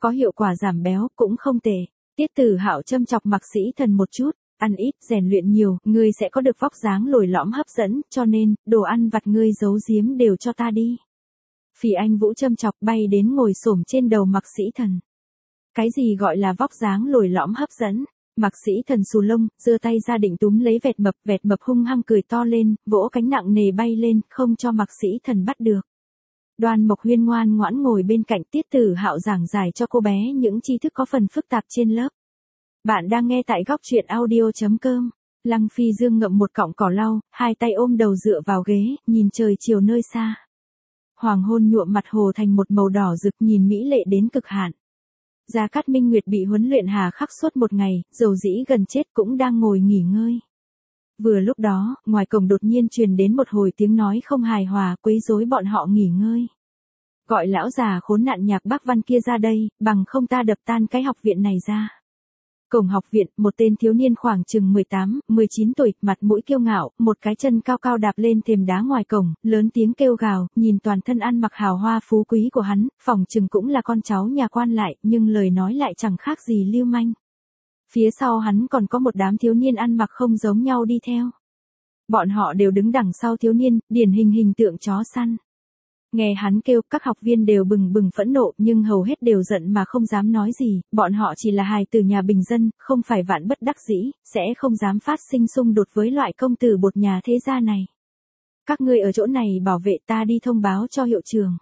có hiệu quả giảm béo, cũng không tệ. Tiết Tử Hạo châm chọc Mạc Sĩ Thần một chút, ăn ít, rèn luyện nhiều, ngươi sẽ có được vóc dáng lồi lõm hấp dẫn, cho nên, đồ ăn vặt ngươi giấu giếm đều cho ta đi. Phỉ Anh Vũ châm chọc bay đến ngồi xổm trên đầu Mạc Sĩ Thần. Cái gì gọi là vóc dáng lồi lõm hấp dẫn? Mạc Sĩ Thần xù lông, giơ tay ra định túm lấy vẹt mập hung hăng cười to lên, vỗ cánh nặng nề bay lên, không cho Mạc Sĩ Thần bắt được. Đoan Mộc Huyên ngoan ngoãn ngồi bên cạnh Tiết Tử Hạo giảng giải cho cô bé những tri thức có phần phức tạp trên lớp. Bạn đang nghe tại góc truyện audio.com. Lăng Phi Dương ngậm một cọng cỏ lau, hai tay ôm đầu dựa vào ghế, nhìn trời chiều nơi xa. Hoàng hôn nhuộm mặt hồ thành một màu đỏ rực, nhìn mỹ lệ đến cực hạn. Gia Cát Minh Nguyệt bị huấn luyện hà khắc suốt một ngày, dầu dĩ gần chết cũng đang ngồi nghỉ ngơi. Vừa lúc đó, ngoài cổng đột nhiên truyền đến một hồi tiếng nói không hài hòa, quấy rối bọn họ nghỉ ngơi. Gọi lão già khốn nạn Nhạc Bắc Văn kia ra đây, bằng không ta đập tan cái học viện này ra. Cổng học viện, một tên thiếu niên khoảng chừng 18, 19 tuổi, mặt mũi kiêu ngạo, một cái chân cao cao đạp lên thềm đá ngoài cổng, lớn tiếng kêu gào, nhìn toàn thân ăn mặc hào hoa phú quý của hắn, phỏng chừng cũng là con cháu nhà quan lại, nhưng lời nói lại chẳng khác gì lưu manh. Phía sau hắn còn có một đám thiếu niên ăn mặc không giống nhau đi theo. Bọn họ đều đứng đằng sau thiếu niên, điển hình tượng chó săn. Nghe hắn kêu, các học viên đều bừng bừng phẫn nộ, nhưng hầu hết đều giận mà không dám nói gì, bọn họ chỉ là hài tử nhà bình dân, không phải vạn bất đắc dĩ, sẽ không dám phát sinh xung đột với loại công tử bột nhà thế gia này. Các ngươi ở chỗ này bảo vệ, ta đi thông báo cho hiệu trưởng.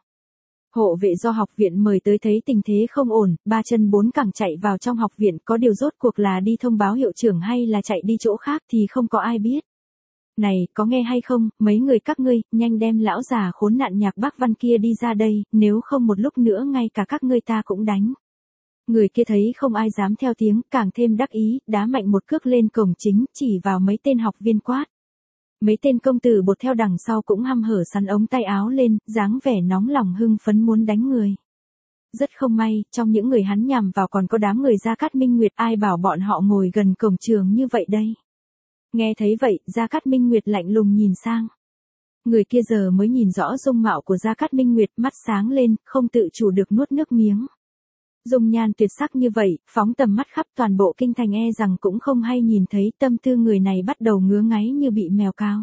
Hộ vệ do học viện mời tới thấy tình thế không ổn, ba chân bốn cẳng chạy vào trong học viện, có điều rốt cuộc là đi thông báo hiệu trưởng hay là chạy đi chỗ khác thì không có ai biết. Này, có nghe hay không, mấy người các ngươi, nhanh đem lão già khốn nạn Nhạc Bắc Văn kia đi ra đây, nếu không một lúc nữa ngay cả các ngươi ta cũng đánh. Người kia thấy không ai dám theo tiếng, càng thêm đắc ý, đá mạnh một cước lên cổng chính, chỉ vào mấy tên học viên quát. Mấy tên công tử bột theo đằng sau cũng hăm hở sắn ống tay áo lên, dáng vẻ nóng lòng hưng phấn muốn đánh người. Rất không may, trong những người hắn nhằm vào còn có đám người Gia Cát Minh Nguyệt, ai bảo bọn họ ngồi gần cổng trường như vậy đây. Nghe thấy vậy, Gia Cát Minh Nguyệt lạnh lùng nhìn sang. Người kia giờ mới nhìn rõ dung mạo của Gia Cát Minh Nguyệt, mắt sáng lên, không tự chủ được nuốt nước miếng. Dung nhan tuyệt sắc như vậy, phóng tầm mắt khắp toàn bộ kinh thành e rằng cũng không hay nhìn thấy, tâm tư người này bắt đầu ngứa ngáy như bị mèo cao.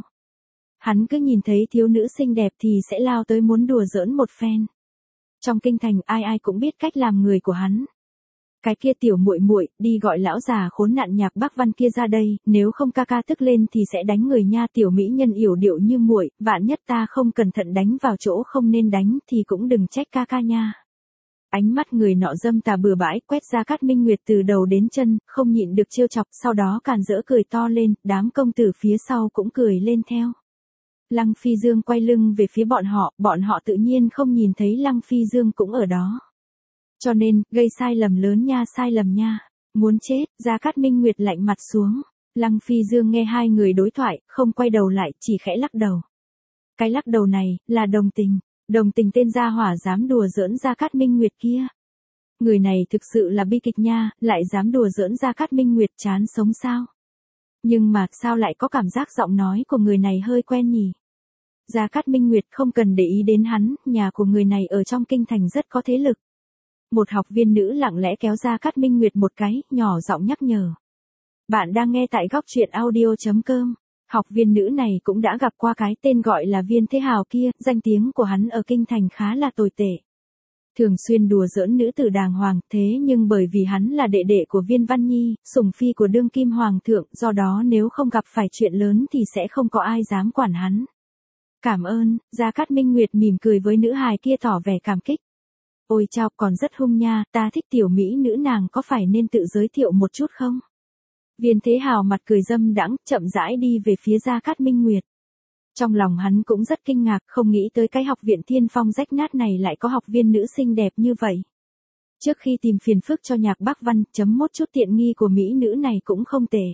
Hắn cứ nhìn thấy thiếu nữ xinh đẹp thì sẽ lao tới muốn đùa giỡn một phen. Trong kinh thành ai ai cũng biết cách làm người của hắn. Cái kia tiểu muội muội, đi gọi lão già khốn nạn Nhạc Bắc Văn kia ra đây, nếu không ca ca tức lên thì sẽ đánh người nha. Tiểu mỹ nhân yểu điệu như muội, vạn nhất ta không cẩn thận đánh vào chỗ không nên đánh thì cũng đừng trách ca ca nha. Ánh mắt người nọ dâm tà bừa bãi, quét Gia Cát Minh Nguyệt từ đầu đến chân, không nhịn được trêu chọc, sau đó càn rỡ cười to lên, đám công tử phía sau cũng cười lên theo. Lăng Phi Dương quay lưng về phía bọn họ tự nhiên không nhìn thấy Lăng Phi Dương cũng ở đó. Cho nên, gây sai lầm lớn nha, sai lầm nha. Muốn chết, Gia Cát Minh Nguyệt lạnh mặt xuống. Lăng Phi Dương nghe hai người đối thoại, không quay đầu lại, chỉ khẽ lắc đầu. Cái lắc đầu này, là đồng tình. Đồng tình tên gia hỏa dám đùa giỡn Gia Cát Minh Nguyệt kia. Người này thực sự là bi kịch nha, lại dám đùa giỡn Gia Cát Minh Nguyệt, chán sống sao. Nhưng mà, sao lại có cảm giác giọng nói của người này hơi quen nhỉ? Gia Cát Minh Nguyệt không cần để ý đến hắn, nhà của người này ở trong kinh thành rất có thế lực. Một học viên nữ lặng lẽ kéo Gia Cát Minh Nguyệt một cái, nhỏ giọng nhắc nhở. Bạn đang nghe tại góc truyện audio.com. Học viên nữ này cũng đã gặp qua cái tên gọi là Viên Thế Hào kia, danh tiếng của hắn ở kinh thành khá là tồi tệ. Thường xuyên đùa giỡn nữ tử đàng hoàng, thế nhưng bởi vì hắn là đệ đệ của Viên Văn Nhi, sủng phi của đương kim hoàng thượng, do đó nếu không gặp phải chuyện lớn thì sẽ không có ai dám quản hắn. Cảm ơn, Gia Cát Minh Nguyệt mỉm cười với nữ hài kia tỏ vẻ cảm kích. Ôi chao, còn rất hung nha, ta thích tiểu mỹ nữ, nàng có phải nên tự giới thiệu một chút không? Viên Thế Hào mặt cười dâm đãng, chậm rãi đi về phía Gia Cát Minh Nguyệt. Trong lòng hắn cũng rất kinh ngạc, không nghĩ tới cái học viện Thiên Phong rách nát này lại có học viên nữ xinh đẹp như vậy. Trước khi tìm phiền phức cho Nhạc Bắc Văn, chấm mốt chút tiện nghi của mỹ nữ này cũng không tệ.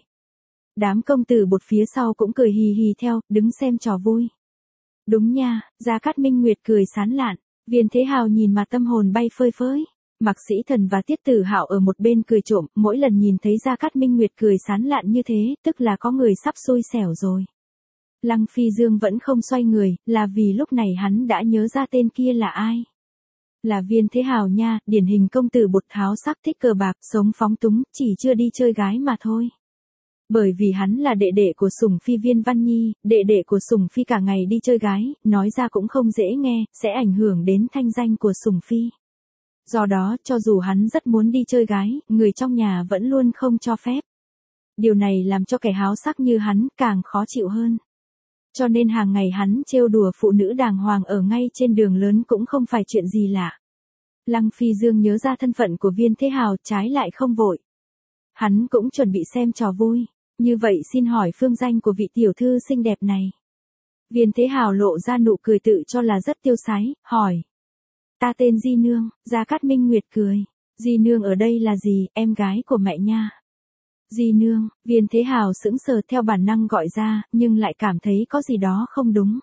Đám công tử bột phía sau cũng cười hì hì theo, đứng xem trò vui. Đúng nha, Gia Cát Minh Nguyệt cười sán lạn. Viên Thế Hào nhìn mà tâm hồn bay phơi phới. Mạc Sĩ Thần và Tiết Tử Hạo ở một bên cười trộm, mỗi lần nhìn thấy Gia Cát Minh Nguyệt cười sán lạn như thế, tức là có người sắp xui xẻo rồi. Lăng Phi Dương vẫn không xoay người, là vì lúc này hắn đã nhớ ra tên kia là ai. Là Viên Thế Hào nha, điển hình công tử bột tháo sắc thích cờ bạc, sống phóng túng, chỉ chưa đi chơi gái mà thôi. Bởi vì hắn là đệ đệ của sủng phi Viên Văn Nhi, đệ đệ của sủng phi cả ngày đi chơi gái, nói ra cũng không dễ nghe, sẽ ảnh hưởng đến thanh danh của sủng phi. Do đó, cho dù hắn rất muốn đi chơi gái, người trong nhà vẫn luôn không cho phép. Điều này làm cho kẻ háo sắc như hắn càng khó chịu hơn. Cho nên hàng ngày hắn trêu đùa phụ nữ đàng hoàng ở ngay trên đường lớn cũng không phải chuyện gì lạ. Lăng Phi Dương nhớ ra thân phận của Viên Thế Hào, trái lại không vội. Hắn cũng chuẩn bị xem trò vui. Như vậy xin hỏi phương danh của vị tiểu thư xinh đẹp này. Viên Thế Hào lộ ra nụ cười tự cho là rất tiêu sái, hỏi. Ta tên Di Nương, Gia Cát Minh Nguyệt cười. Di Nương ở đây là gì, em gái của mẹ nha. Di Nương, Viên Thế Hào sững sờ theo bản năng gọi ra, nhưng lại cảm thấy có gì đó không đúng.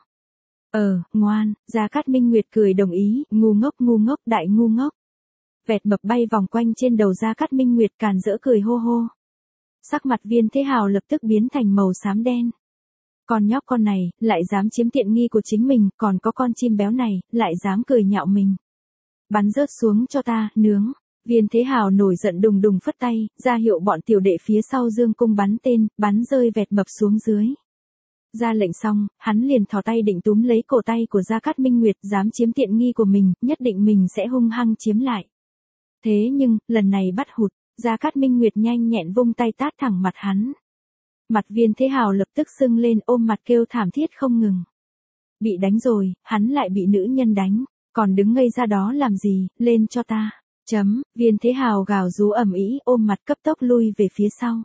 Ngoan, Gia Cát Minh Nguyệt cười đồng ý, ngu ngốc, đại ngu ngốc. Vẹt mập bay vòng quanh trên đầu Gia Cát Minh Nguyệt càn rỡ cười hô hô. Sắc mặt Viên Thế Hào lập tức biến thành màu xám đen. Con nhóc con này, lại dám chiếm tiện nghi của chính mình, còn có con chim béo này, lại dám cười nhạo mình. Bắn rớt xuống cho ta, nướng. Viên Thế Hào nổi giận đùng đùng phất tay, ra hiệu bọn tiểu đệ phía sau dương cung bắn tên, bắn rơi vẹt mập xuống dưới. Ra lệnh xong, hắn liền thò tay định túm lấy cổ tay của Gia Cát Minh Nguyệt, dám chiếm tiện nghi của mình, nhất định mình sẽ hung hăng chiếm lại. Thế nhưng, lần này bắt hụt, Gia Cát Minh Nguyệt nhanh nhẹn vung tay tát thẳng mặt hắn. Mặt Viên Thế Hào lập tức sưng lên, ôm mặt kêu thảm thiết không ngừng. Bị đánh rồi, hắn lại bị nữ nhân đánh, còn đứng ngây ra đó làm gì, lên cho ta. Viên Thế Hào gào rú ầm ĩ, ôm mặt cấp tốc lui về phía sau.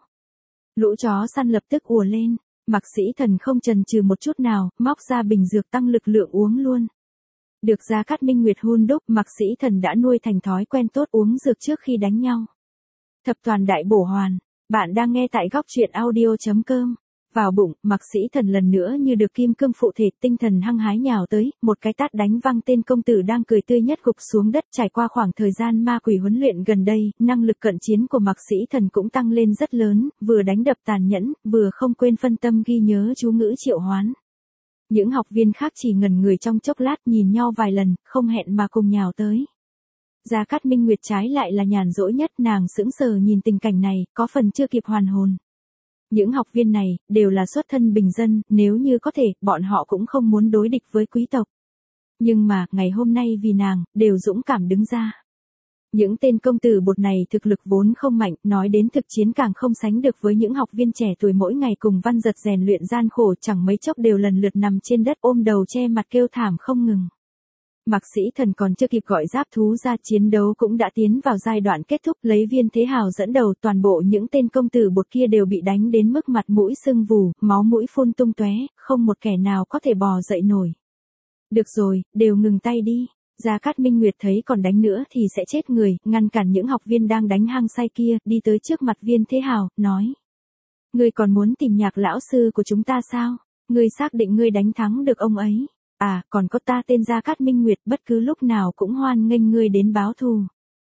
Lũ chó săn lập tức ùa lên, Mạc Sĩ Thần không chần chừ một chút nào, móc ra bình dược tăng lực lượng uống luôn. Được Gia Cát Minh Nguyệt hun đúc, Mạc Sĩ Thần đã nuôi thành thói quen tốt uống dược trước khi đánh nhau. Thập toàn đại bổ hoàn, bạn đang nghe tại góc truyện audio.com. Vào bụng, Mạc Sĩ Thần lần nữa như được kim cương phụ thể, tinh thần hăng hái nhào tới, một cái tát đánh văng tên công tử đang cười tươi nhất gục xuống đất. Trải qua khoảng thời gian ma quỷ huấn luyện gần đây, năng lực cận chiến của Mạc Sĩ Thần cũng tăng lên rất lớn, vừa đánh đập tàn nhẫn, vừa không quên phân tâm ghi nhớ chú ngữ triệu hoán. Những học viên khác chỉ ngẩn người trong chốc lát, nhìn nhau vài lần, không hẹn mà cùng nhào tới. Gia Cát Minh Nguyệt trái lại là nhàn rỗi nhất, nàng sững sờ nhìn tình cảnh này, có phần chưa kịp hoàn hồn. Những học viên này, đều là xuất thân bình dân, nếu như có thể, bọn họ cũng không muốn đối địch với quý tộc. Nhưng mà, ngày hôm nay vì nàng, đều dũng cảm đứng ra. Những tên công tử bột này thực lực vốn không mạnh, nói đến thực chiến càng không sánh được với những học viên trẻ tuổi mỗi ngày cùng Văn Giật rèn luyện gian khổ, chẳng mấy chốc đều lần lượt nằm trên đất ôm đầu che mặt kêu thảm không ngừng. Mạc Sĩ Thần còn chưa kịp gọi giáp thú ra, chiến đấu cũng đã tiến vào giai đoạn kết thúc, lấy Viên Thế Hào dẫn đầu, toàn bộ những tên công tử bột kia đều bị đánh đến mức mặt mũi sưng vù, máu mũi phun tung tóe, không một kẻ nào có thể bò dậy nổi. Được rồi, đều ngừng tay đi. Gia Cát Minh Nguyệt thấy còn đánh nữa thì sẽ chết người, ngăn cản những học viên đang đánh hăng say kia, đi tới trước mặt Viên Thế Hào, nói. Ngươi còn muốn tìm Nhạc lão sư của chúng ta sao? Ngươi xác định ngươi đánh thắng được ông ấy? À, còn có ta tên Gia Cát Minh Nguyệt, bất cứ lúc nào cũng hoan nghênh ngươi đến báo thù.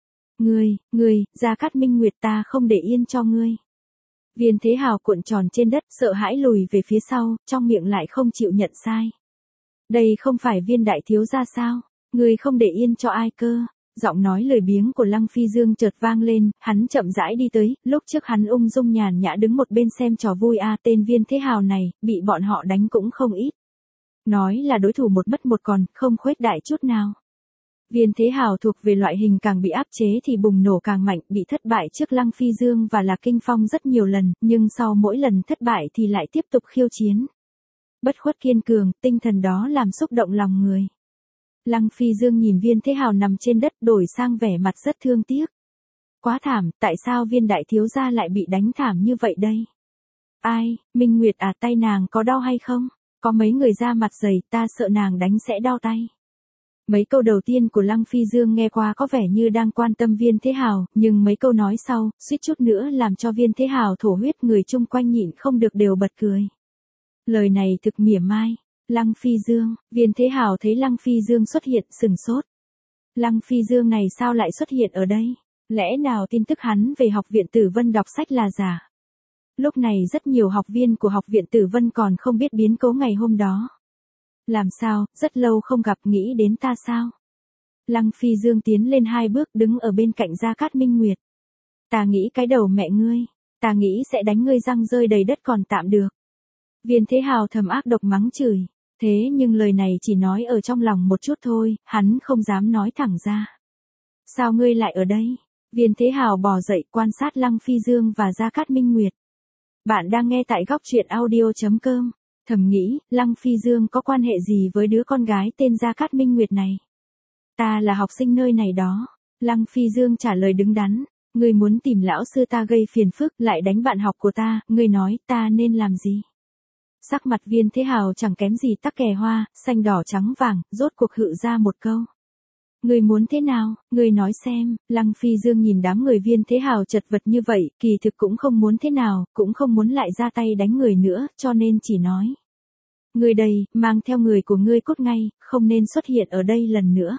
Ngươi, Gia Cát Minh Nguyệt, ta không để yên cho ngươi. Viên Thế Hào cuộn tròn trên đất, sợ hãi lùi về phía sau, trong miệng lại không chịu nhận sai. Đây không phải Viên đại thiếu gia sao? Ngươi không để yên cho ai cơ? Giọng nói lười biếng của Lăng Phi Dương chợt vang lên, hắn chậm rãi đi tới, lúc trước hắn ung dung nhàn nhã đứng một bên xem trò vui. Tên Viên Thế Hào này, bị bọn họ đánh cũng không ít. Nói là đối thủ một mất một còn, không khuếch đại chút nào. Viên Thế Hào thuộc về loại hình càng bị áp chế thì bùng nổ càng mạnh, bị thất bại trước Lăng Phi Dương và Lạc Kinh Phong rất nhiều lần, nhưng sau mỗi lần thất bại thì lại tiếp tục khiêu chiến. Bất khuất kiên cường, tinh thần đó làm xúc động lòng người. Lăng Phi Dương nhìn Viên Thế Hào nằm trên đất, đổi sang vẻ mặt rất thương tiếc. Quá thảm, tại sao Viên đại thiếu gia lại bị đánh thảm như vậy đây? Ai, Minh Nguyệt à, tay nàng có đau hay không? Có mấy người da mặt dày, ta sợ nàng đánh sẽ đau tay. Mấy câu đầu tiên của Lăng Phi Dương nghe qua có vẻ như đang quan tâm Viên Thế Hào, nhưng mấy câu nói sau, suýt chút nữa làm cho Viên Thế Hào thổ huyết, người chung quanh nhịn không được đều bật cười. Lời này thực mỉa mai. Lăng Phi Dương, Viên Thế Hào thấy Lăng Phi Dương xuất hiện, sừng sốt. Lăng Phi Dương này sao lại xuất hiện ở đây? Lẽ nào tin tức hắn về học viện Tử Vân đọc sách là giả? Lúc này rất nhiều học viên của học viện Tử Vân còn không biết biến cố ngày hôm đó. Làm sao, rất lâu không gặp, nghĩ đến ta sao? Lăng Phi Dương tiến lên 2 bước đứng ở bên cạnh Gia Cát Minh Nguyệt. Ta nghĩ cái đầu mẹ ngươi, ta nghĩ sẽ đánh ngươi răng rơi đầy đất còn tạm được. Viên Thế Hào thầm ác độc mắng chửi, thế nhưng lời này chỉ nói ở trong lòng một chút thôi, hắn không dám nói thẳng ra. Sao ngươi lại ở đây? Viên Thế Hào bò dậy quan sát Lăng Phi Dương và Gia Cát Minh Nguyệt. Bạn đang nghe tại góc truyện audio.com. Thầm nghĩ, Lăng Phi Dương có quan hệ gì với đứa con gái tên Gia Cát Minh Nguyệt này? Ta là học sinh nơi này đó. Lăng Phi Dương trả lời đứng đắn. Ngươi muốn tìm lão sư ta gây phiền phức lại đánh bạn học của ta, ngươi nói ta nên làm gì? Sắc mặt Viên Thế Hào chẳng kém gì tắc kè hoa, xanh đỏ trắng vàng, rốt cuộc hự ra một câu. Ngươi muốn thế nào, ngươi nói xem. Lăng Phi Dương nhìn đám người Viên Thế Hào chật vật như vậy, kỳ thực cũng không muốn thế nào, cũng không muốn lại ra tay đánh người nữa, cho nên chỉ nói. Ngươi đây, mang theo người của ngươi cút ngay, không nên xuất hiện ở đây lần nữa.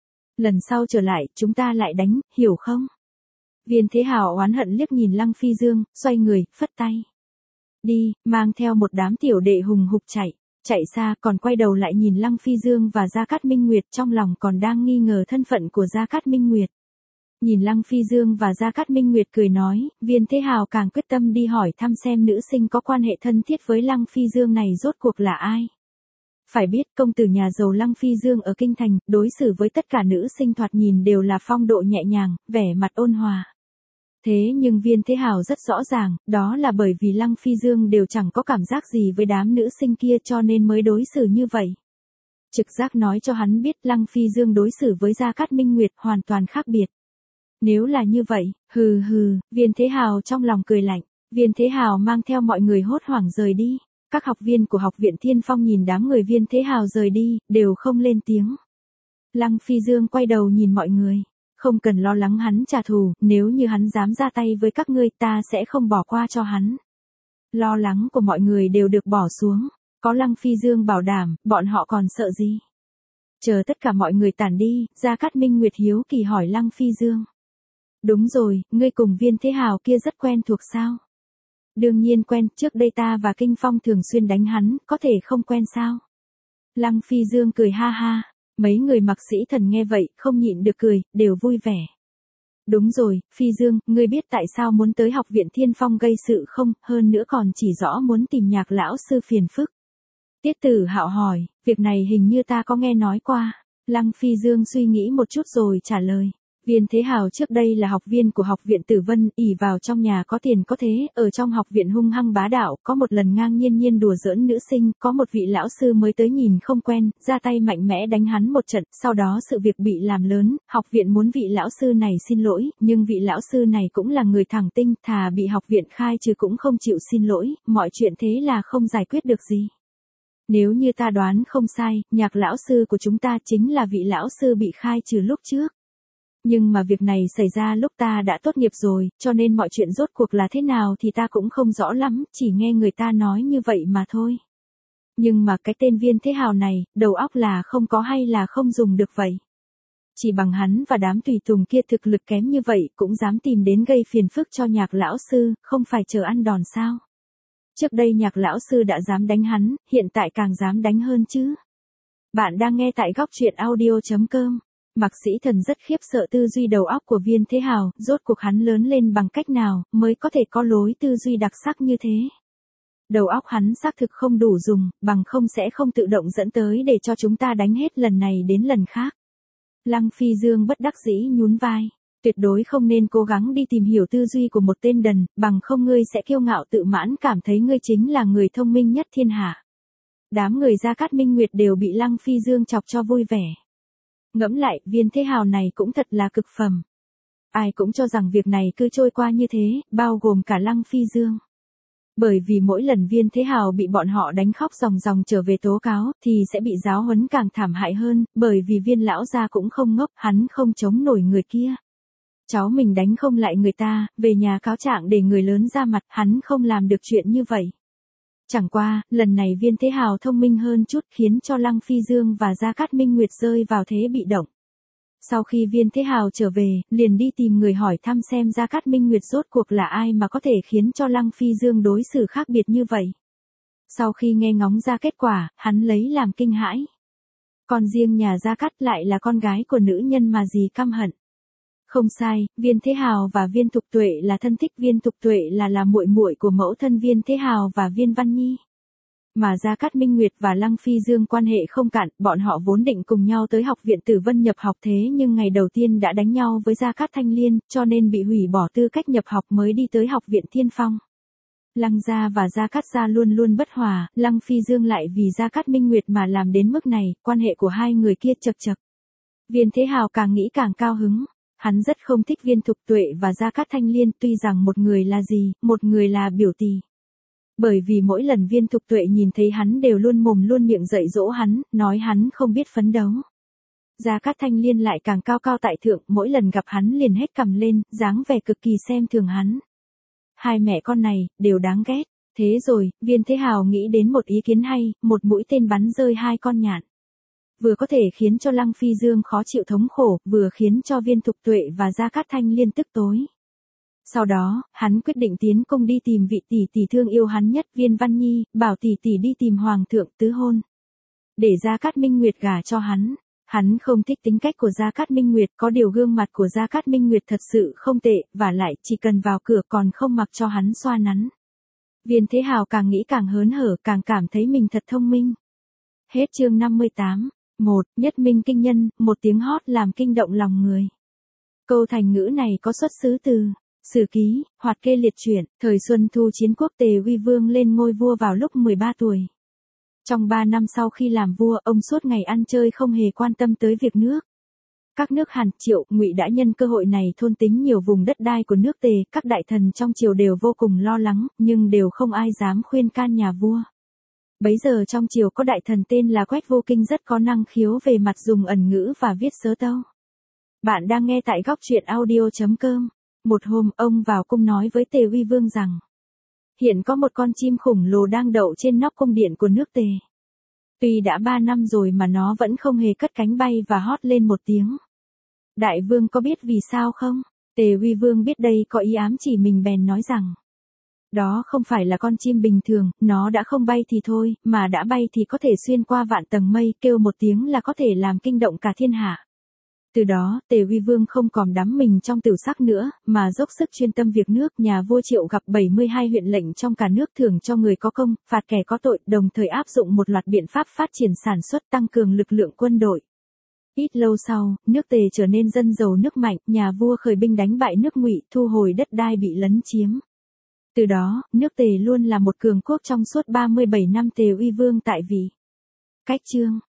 Lần sau trở lại, chúng ta lại đánh, hiểu không? Viên Thế Hào oán hận liếc nhìn Lăng Phi Dương, xoay người, phất tay. Đi, mang theo một đám tiểu đệ hùng hục chạy xa còn quay đầu lại nhìn Lăng Phi Dương và Gia Cát Minh Nguyệt trong lòng còn đang nghi ngờ thân phận của Gia Cát Minh Nguyệt. Nhìn Lăng Phi Dương và Gia Cát Minh Nguyệt cười nói, Viên Thế Hào càng quyết tâm đi hỏi thăm xem nữ sinh có quan hệ thân thiết với Lăng Phi Dương này rốt cuộc là ai. Phải biết công tử nhà giàu Lăng Phi Dương ở Kinh Thành, đối xử với tất cả nữ sinh thoạt nhìn đều là phong độ nhẹ nhàng, vẻ mặt ôn hòa. Thế nhưng Viên Thế Hào rất rõ ràng, đó là bởi vì Lăng Phi Dương đều chẳng có cảm giác gì với đám nữ sinh kia cho nên mới đối xử như vậy. Trực giác nói cho hắn biết Lăng Phi Dương đối xử với Gia Cát Minh Nguyệt hoàn toàn khác biệt. Nếu là như vậy, hừ, Viên Thế Hào trong lòng cười lạnh. Viên Thế Hào mang theo mọi người hốt hoảng rời đi. Các học viên của học viện Thiên Phong nhìn đám người Viên Thế Hào rời đi, đều không lên tiếng. Lăng Phi Dương quay đầu nhìn mọi người. Không cần lo lắng hắn trả thù, nếu như hắn dám ra tay với các ngươi ta sẽ không bỏ qua cho hắn. Lo lắng của mọi người đều được bỏ xuống. Có Lăng Phi Dương bảo đảm, bọn họ còn sợ gì? Chờ tất cả mọi người tản đi, Gia Cát Minh Nguyệt hiếu kỳ hỏi Lăng Phi Dương. Đúng rồi, ngươi cùng Viên Thế Hào kia rất quen thuộc sao? Đương nhiên quen, trước đây ta và Kinh Phong thường xuyên đánh hắn, có thể không quen sao? Lăng Phi Dương cười ha ha. Mấy người Mặc Sĩ Thần nghe vậy, không nhịn được cười, đều vui vẻ. Đúng rồi, Phi Dương, ngươi biết tại sao muốn tới học viện Thiên Phong gây sự không, hơn nữa còn chỉ rõ muốn tìm Nhạc lão sư phiền phức. Tiết Tử Hạo hỏi, việc này hình như ta có nghe nói qua. Lăng Phi Dương suy nghĩ một chút rồi trả lời. Viên Thế Hào trước đây là học viên của học viện Tử Vân, ỷ vào trong nhà có tiền có thế, ở trong học viện hung hăng bá đạo, có một lần ngang nhiên đùa giỡn nữ sinh, có một vị lão sư mới tới nhìn không quen, ra tay mạnh mẽ đánh hắn một trận, sau đó sự việc bị làm lớn, học viện muốn vị lão sư này xin lỗi, nhưng vị lão sư này cũng là người thẳng tinh, thà bị học viện khai trừ cũng không chịu xin lỗi, mọi chuyện thế là không giải quyết được gì. Nếu như ta đoán không sai, Nhạc lão sư của chúng ta chính là vị lão sư bị khai trừ lúc trước. Nhưng mà việc này xảy ra lúc ta đã tốt nghiệp rồi, cho nên mọi chuyện rốt cuộc là thế nào thì ta cũng không rõ lắm, chỉ nghe người ta nói như vậy mà thôi. Nhưng mà cái tên Viên Thế Hào này, đầu óc là không có hay là không dùng được vậy? Chỉ bằng hắn và đám tùy tùng kia thực lực kém như vậy cũng dám tìm đến gây phiền phức cho Nhạc lão sư, không phải chờ ăn đòn sao? Trước đây Nhạc lão sư đã dám đánh hắn, hiện tại càng dám đánh hơn chứ. Bạn đang nghe tại góc truyện audio.com. Mặc Sĩ Thần rất khiếp sợ tư duy đầu óc của Viên Thế Hào, rốt cuộc hắn lớn lên bằng cách nào, mới có thể có lối tư duy đặc sắc như thế. Đầu óc hắn xác thực không đủ dùng, bằng không sẽ không tự động dẫn tới để cho chúng ta đánh hết lần này đến lần khác. Lăng Phi Dương bất đắc dĩ nhún vai. Tuyệt đối không nên cố gắng đi tìm hiểu tư duy của một tên đần, bằng không ngươi sẽ kiêu ngạo tự mãn cảm thấy ngươi chính là người thông minh nhất thiên hạ. Đám người Gia Cát Minh Nguyệt đều bị Lăng Phi Dương chọc cho vui vẻ. Ngẫm lại, Viên Thế Hào này cũng thật là cực phẩm. Ai cũng cho rằng việc này cứ trôi qua như thế, bao gồm cả Lăng Phi Dương. Bởi vì mỗi lần Viên Thế Hào bị bọn họ đánh khóc ròng ròng trở về tố cáo, thì sẽ bị giáo huấn càng thảm hại hơn, bởi vì Viên lão gia cũng không ngốc, hắn không chống nổi người kia. Cháu mình đánh không lại người ta, về nhà cáo trạng để người lớn ra mặt, hắn không làm được chuyện như vậy. Chẳng qua, lần này Viên Thế Hào thông minh hơn chút khiến cho Lăng Phi Dương và Gia Cát Minh Nguyệt rơi vào thế bị động. Sau khi Viên Thế Hào trở về, liền đi tìm người hỏi thăm xem Gia Cát Minh Nguyệt rốt cuộc là ai mà có thể khiến cho Lăng Phi Dương đối xử khác biệt như vậy. Sau khi nghe ngóng ra kết quả, hắn lấy làm kinh hãi. Con riêng nhà Gia Cát lại là con gái của nữ nhân mà gì căm hận. Không sai, Viên Thế Hào và Viên Thục Tuệ là thân thích, Viên Thục Tuệ là muội muội của mẫu thân Viên Thế Hào và Viên Văn Nhi. Mà Gia Cát Minh Nguyệt và Lăng Phi Dương quan hệ không cạn, bọn họ vốn định cùng nhau tới học viện Tử Vân nhập học, thế nhưng ngày đầu tiên đã đánh nhau với Gia Cát Thanh Liên, cho nên bị hủy bỏ tư cách nhập học mới đi tới học viện Thiên Phong. Lăng gia và Gia Cát gia luôn luôn bất hòa, Lăng Phi Dương lại vì Gia Cát Minh Nguyệt mà làm đến mức này, quan hệ của hai người kia chật chật. Viên Thế Hào càng nghĩ càng cao hứng. Hắn rất không thích Viên Thục Tuệ và Gia Cát Thanh Liên, tuy rằng một người là dì, một người là biểu tỷ. Bởi vì mỗi lần Viên Thục Tuệ nhìn thấy hắn đều luôn mồm luôn miệng dạy dỗ hắn, nói hắn không biết phấn đấu. Gia Cát Thanh Liên lại càng cao cao tại thượng, mỗi lần gặp hắn liền hết cằm lên, dáng vẻ cực kỳ xem thường hắn. Hai mẹ con này, đều đáng ghét. Thế rồi, Viên Thế Hào nghĩ đến một ý kiến hay, một mũi tên bắn rơi hai con nhạn. Vừa có thể khiến cho Lăng Phi Dương khó chịu thống khổ, vừa khiến cho Viên Thục Tuệ và Gia Cát Thanh Liên tức tối. Sau đó, hắn quyết định tiến cung đi tìm vị tỷ tỷ thương yêu hắn nhất, Viên Văn Nhi, bảo tỷ tỷ đi tìm Hoàng thượng tứ hôn. Để Gia Cát Minh Nguyệt gả cho hắn. Hắn không thích tính cách của Gia Cát Minh Nguyệt, có điều gương mặt của Gia Cát Minh Nguyệt thật sự không tệ, và lại chỉ cần vào cửa còn không mặc cho hắn xoa nắn. Viên Thế Hào càng nghĩ càng hớn hở, càng cảm thấy mình thật thông minh. Hết chương 58. 1. Nhất minh kinh nhân, một tiếng hót làm kinh động lòng người. Câu thành ngữ này có xuất xứ từ Sử Ký, Hoạt Kê Liệt Truyện. Thời Xuân Thu chiến quốc Tề Uy Vương lên ngôi vua vào lúc 13 tuổi. Trong 3 năm sau khi làm vua, ông suốt ngày ăn chơi không hề quan tâm tới việc nước. Các nước Hàn, Triệu, Ngụy đã nhân cơ hội này thôn tính nhiều vùng đất đai của nước Tề, các đại thần trong triều đều vô cùng lo lắng, nhưng đều không ai dám khuyên can nhà vua. Bấy giờ trong triều có đại thần tên là Quách Vô Kinh rất có năng khiếu về mặt dùng ẩn ngữ và viết sớ tâu. Bạn đang nghe tại góc truyện audio.com. Một hôm, ông vào cung nói với Tề Uy Vương rằng, hiện có một con chim khổng lồ đang đậu trên nóc cung điện của nước Tề. Tuy đã 3 năm rồi mà nó vẫn không hề cất cánh bay và hót lên một tiếng. Đại vương có biết vì sao không? Tề Uy Vương biết đây có ý ám chỉ mình bèn nói rằng, đó không phải là con chim bình thường, nó đã không bay thì thôi, mà đã bay thì có thể xuyên qua vạn tầng mây, kêu một tiếng là có thể làm kinh động cả thiên hạ. Từ đó, Tề Uy Vương không còn đắm mình trong tiểu sắc nữa, mà dốc sức chuyên tâm việc nước. Nhà vua Triệu gặp 72 huyện lệnh trong cả nước, thưởng cho người có công, phạt kẻ có tội, đồng thời áp dụng một loạt biện pháp phát triển sản xuất, tăng cường lực lượng quân đội. Ít lâu sau, nước Tề trở nên dân giàu nước mạnh, nhà vua khởi binh đánh bại nước Ngụy, thu hồi đất đai bị lấn chiếm. Từ đó, nước Tề luôn là một cường quốc trong suốt 37 năm Tề Uy Vương tại vị. Cách chương